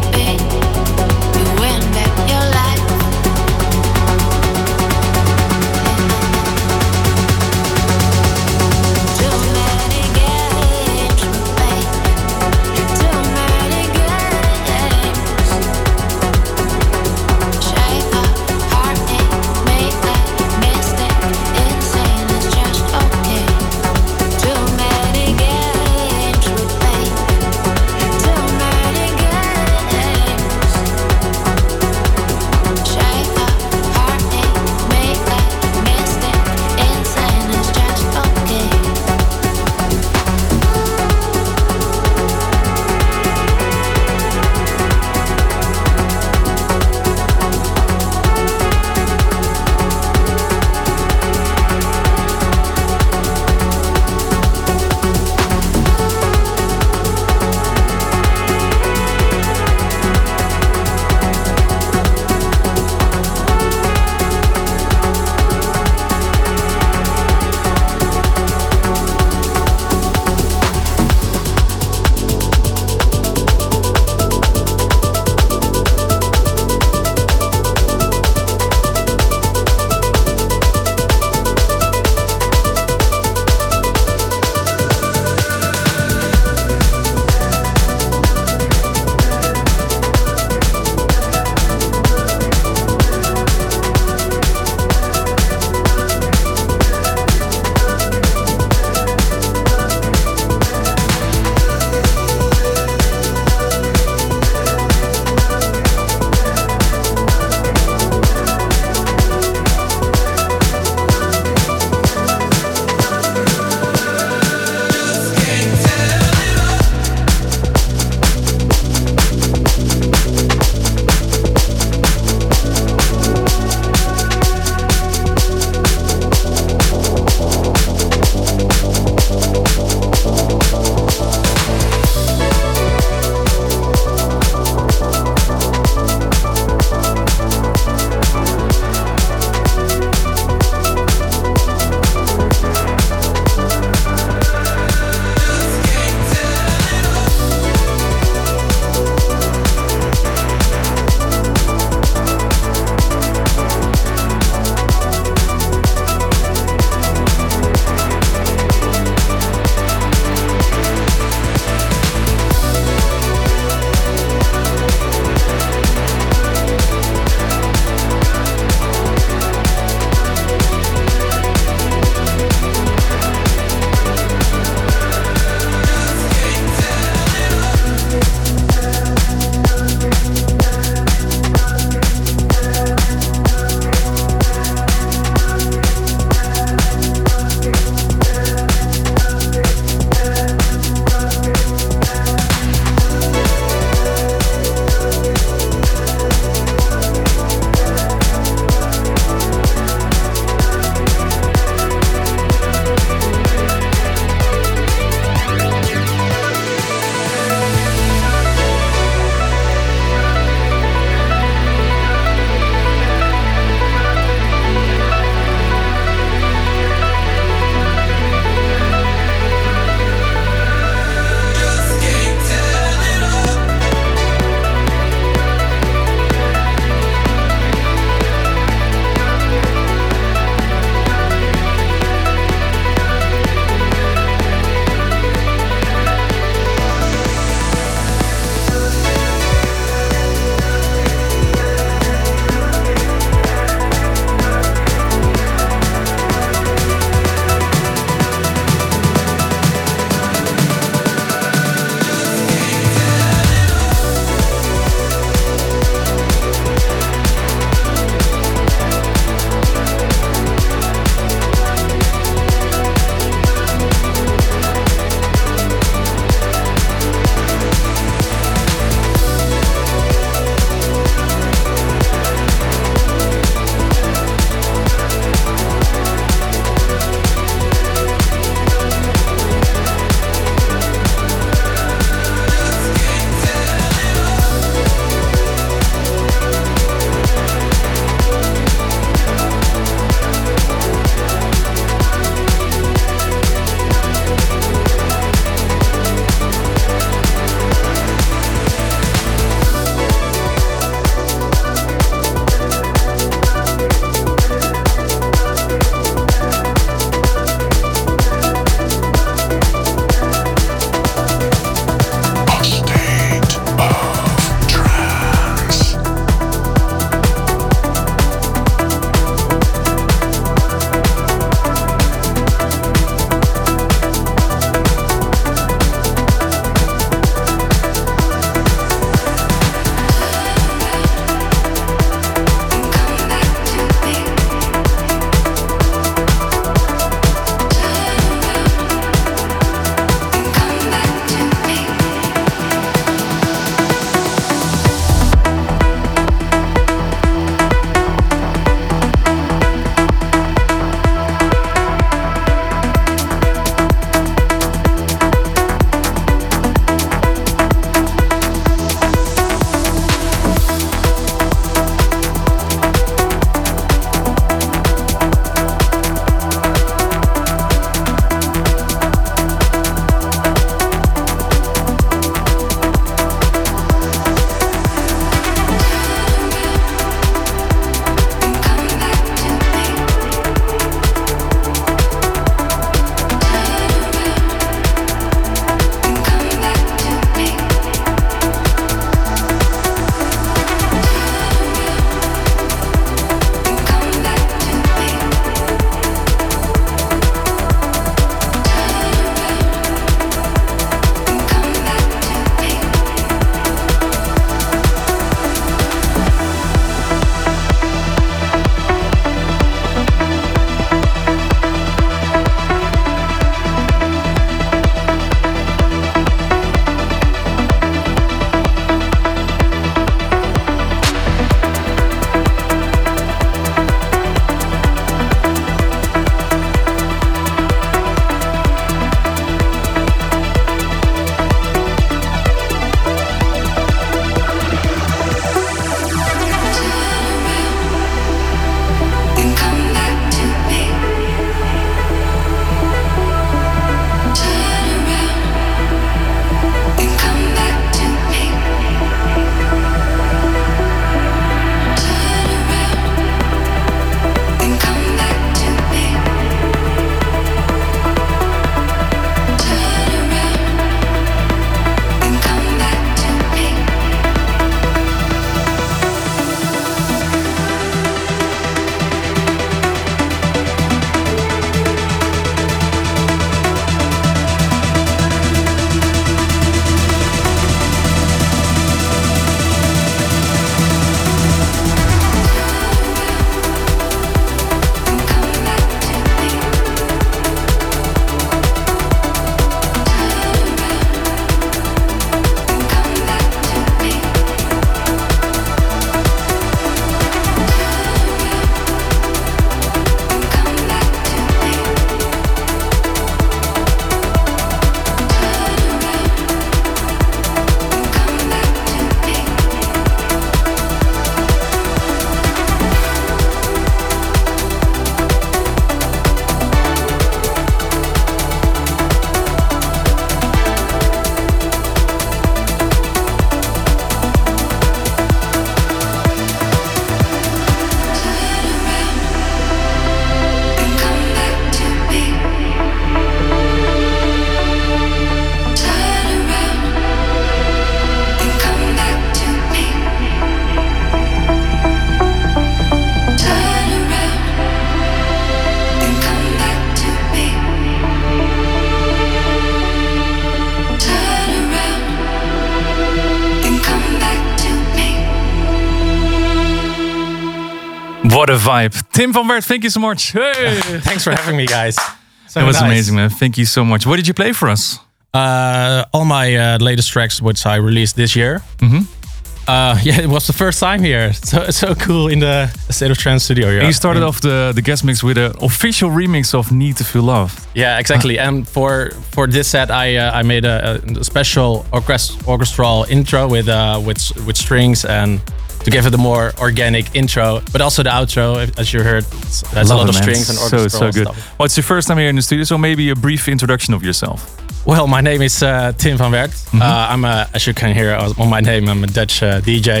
What a vibe. Tim van Werd, thank you so much. Hey. Thanks for having me, guys. So That was nice. amazing, man. Thank you so much. What did you play for us? Uh, all my uh, latest tracks, which I released this year. Mm-hmm. Uh, yeah, it was the first time here. So so cool in the State of Trance studio. Yeah. And you started And- off the, the guest mix with an official remix of Need to Feel Love. Yeah, exactly. And for for this set, I uh, I made a, a special orchest- orchestral intro with uh with with strings and to give it a more organic intro, but also the outro, as you heard, it's, there's a Love lot it, of man. strings and So, orchestral so good. stuff. Well, it's your first time here in the studio, so maybe a brief introduction of yourself. Well, my name is uh, Tim van Werd. Mm-hmm. Uh, I'm a, as you can hear on my name, I'm a Dutch uh, D J.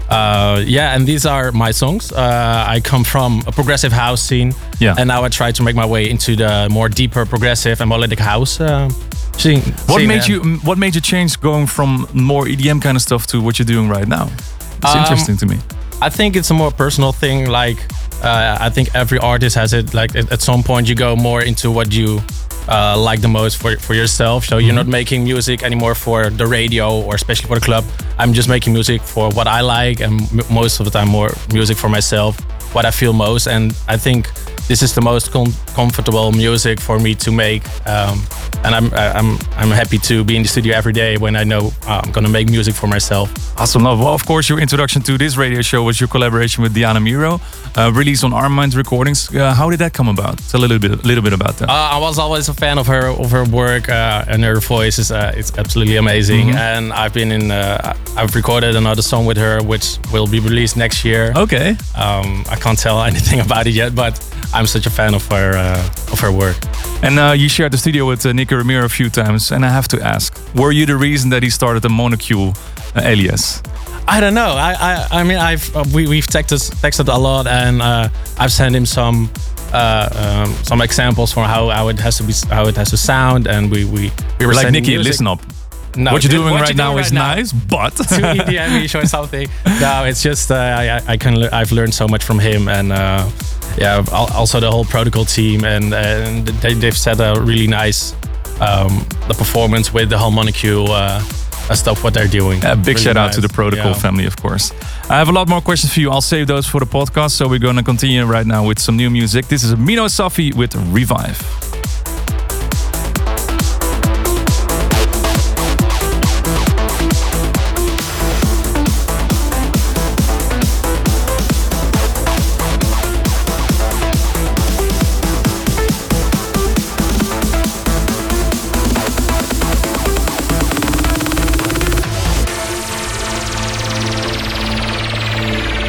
Uh, yeah, and these are my songs. Uh, I come from a progressive house scene, Yeah. and now I try to make my way into the more deeper progressive and melodic house uh, scene. What scene, made uh, you What made you change going from more E D M kind of stuff to what you're doing right now? It's Um, interesting to me. I think it's a more personal thing. Like, uh, I think every artist has it. Like, at, at some point, you go more into what you uh, like the most for for yourself. So you're not making music anymore for the radio or especially for the club. I'm just making music for what I like, and m- most of the time, more music for myself, what I feel most. And I think this is the most com- comfortable music for me to make. Um, and I'm I'm I'm happy to be in the studio every day when I know uh, I'm gonna make music for myself. Awesome. Well, of course, your introduction to this radio show was your collaboration with Diana Miro, uh, released on Arm Mind Recordings. Uh, how did that come about? Tell a little bit, a little bit about that. Uh, I was always a fan of her of her work, uh, and her voice is uh, it's absolutely amazing. Mhm. And I've been in uh, I've recorded another song with her, which will be released next year. Okay. Um, I can't tell anything about it yet, but I'm such a fan of her uh, of her work. And uh, you shared the studio with uh, Nicky Ramiro a few times, and I have to ask, were you the reason that he started the Monocule uh, alias? I don't know. I I, I mean I've uh, we we've texted texted a lot, and uh, I've sent him some. Uh, um, some examples for how, how it has to be, how it has to sound, and we we we were Like sending Nicky, music. listen up. No, what you're th- doing what right you're now doing is right now. nice, but to E D M me show something. No, it's just uh, I, I can le- I've learned so much from him, and uh, yeah, al- also the whole protocol team, and and they, they've set a really nice um, the performance with the whole Monocule uh, stuff what they're doing. A big Really shout out nice. to the Protocol Yeah. family, of course. I have a lot more questions for you. I'll save those for the podcast. So we're going to continue right now with some new music. This is Mino Safi with Revive.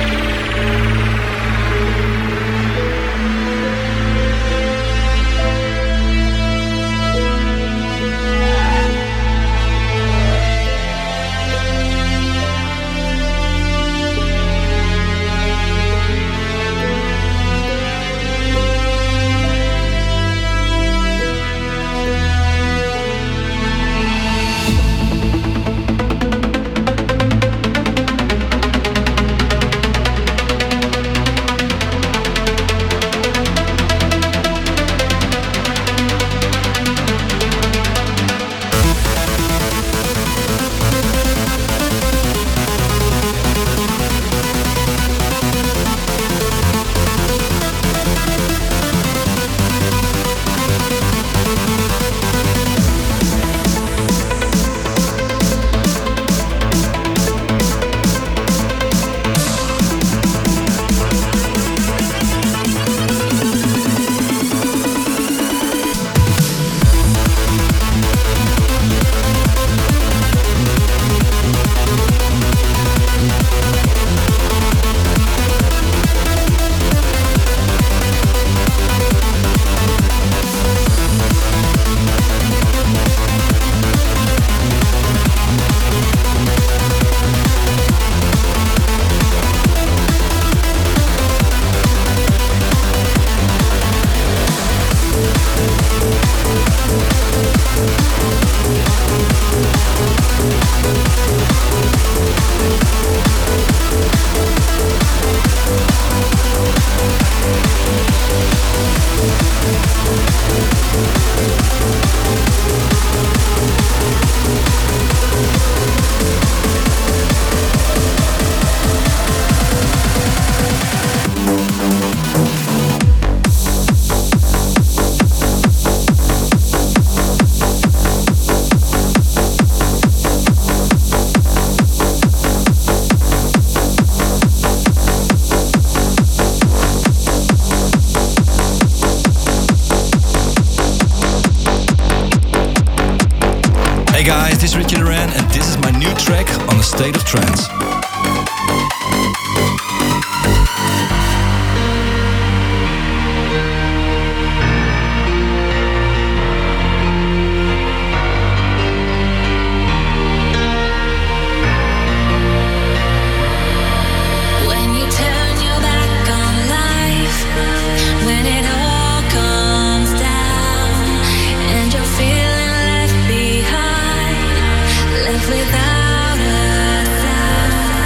We'll be right back. Hey guys, this is Richie Duran and this is my new track on A State of Trance. When you turn your back on life, when it all comes down, and you're feeling left behind, left without a sound.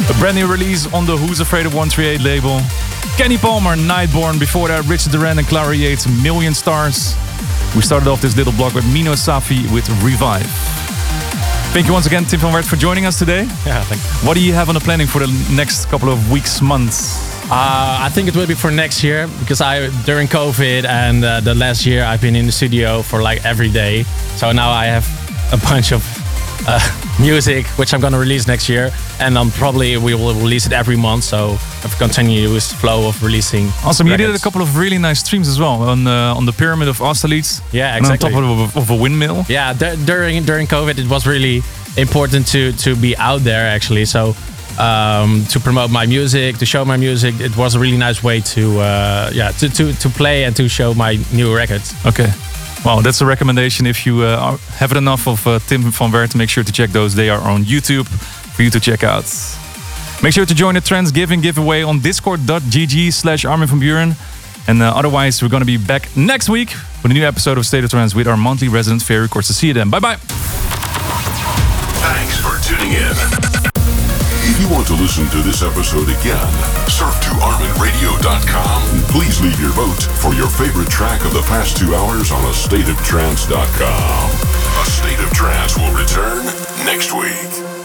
A brand new release on the Who's Afraid of one thirty-eight label. Kenny Palmer, Nightborn. Before that, Richard Durant and Clara Yates, Million Stars. We started off this little block with Mino Safi with Revive. Thank you once again, Tim van Werd, for joining us today. Yeah, thank you. What do you have on the planning for the next couple of weeks, months? Uh, I think it will be for next year because I during COVID and uh, the last year I've been in the studio for like every day. So now I have a bunch of uh, music which I'm gonna release next year, and um, probably we will release it every month. So I've continuous flow of releasing. Awesome! records. You did a couple of really nice streams as well on uh, on the pyramid of Austerlitz. Yeah, exactly. And on top of a, of a windmill. Yeah, d- during during COVID it was really important to to be out there actually. So. Um, to promote my music, to show my music, it was a really nice way to, uh, yeah, to, to to play and to show my new records. Okay, well, that's a recommendation. If you uh, have had enough of uh, Tim van Werd, make sure to check those. They are on YouTube for you to check out. Make sure to join the Trance Giving giveaway on discord.gg slash Armin van Buuren. And uh, otherwise, we're going to be back next week with a new episode of State of Trance with our monthly resident Ferry Corsten. See you then. Bye bye. Thanks for tuning in. If you want to listen to this episode again, surf to armin radio dot com and please leave your vote for your favorite track of the past two hours on a state of trance dot com. A State of Trance will return next week.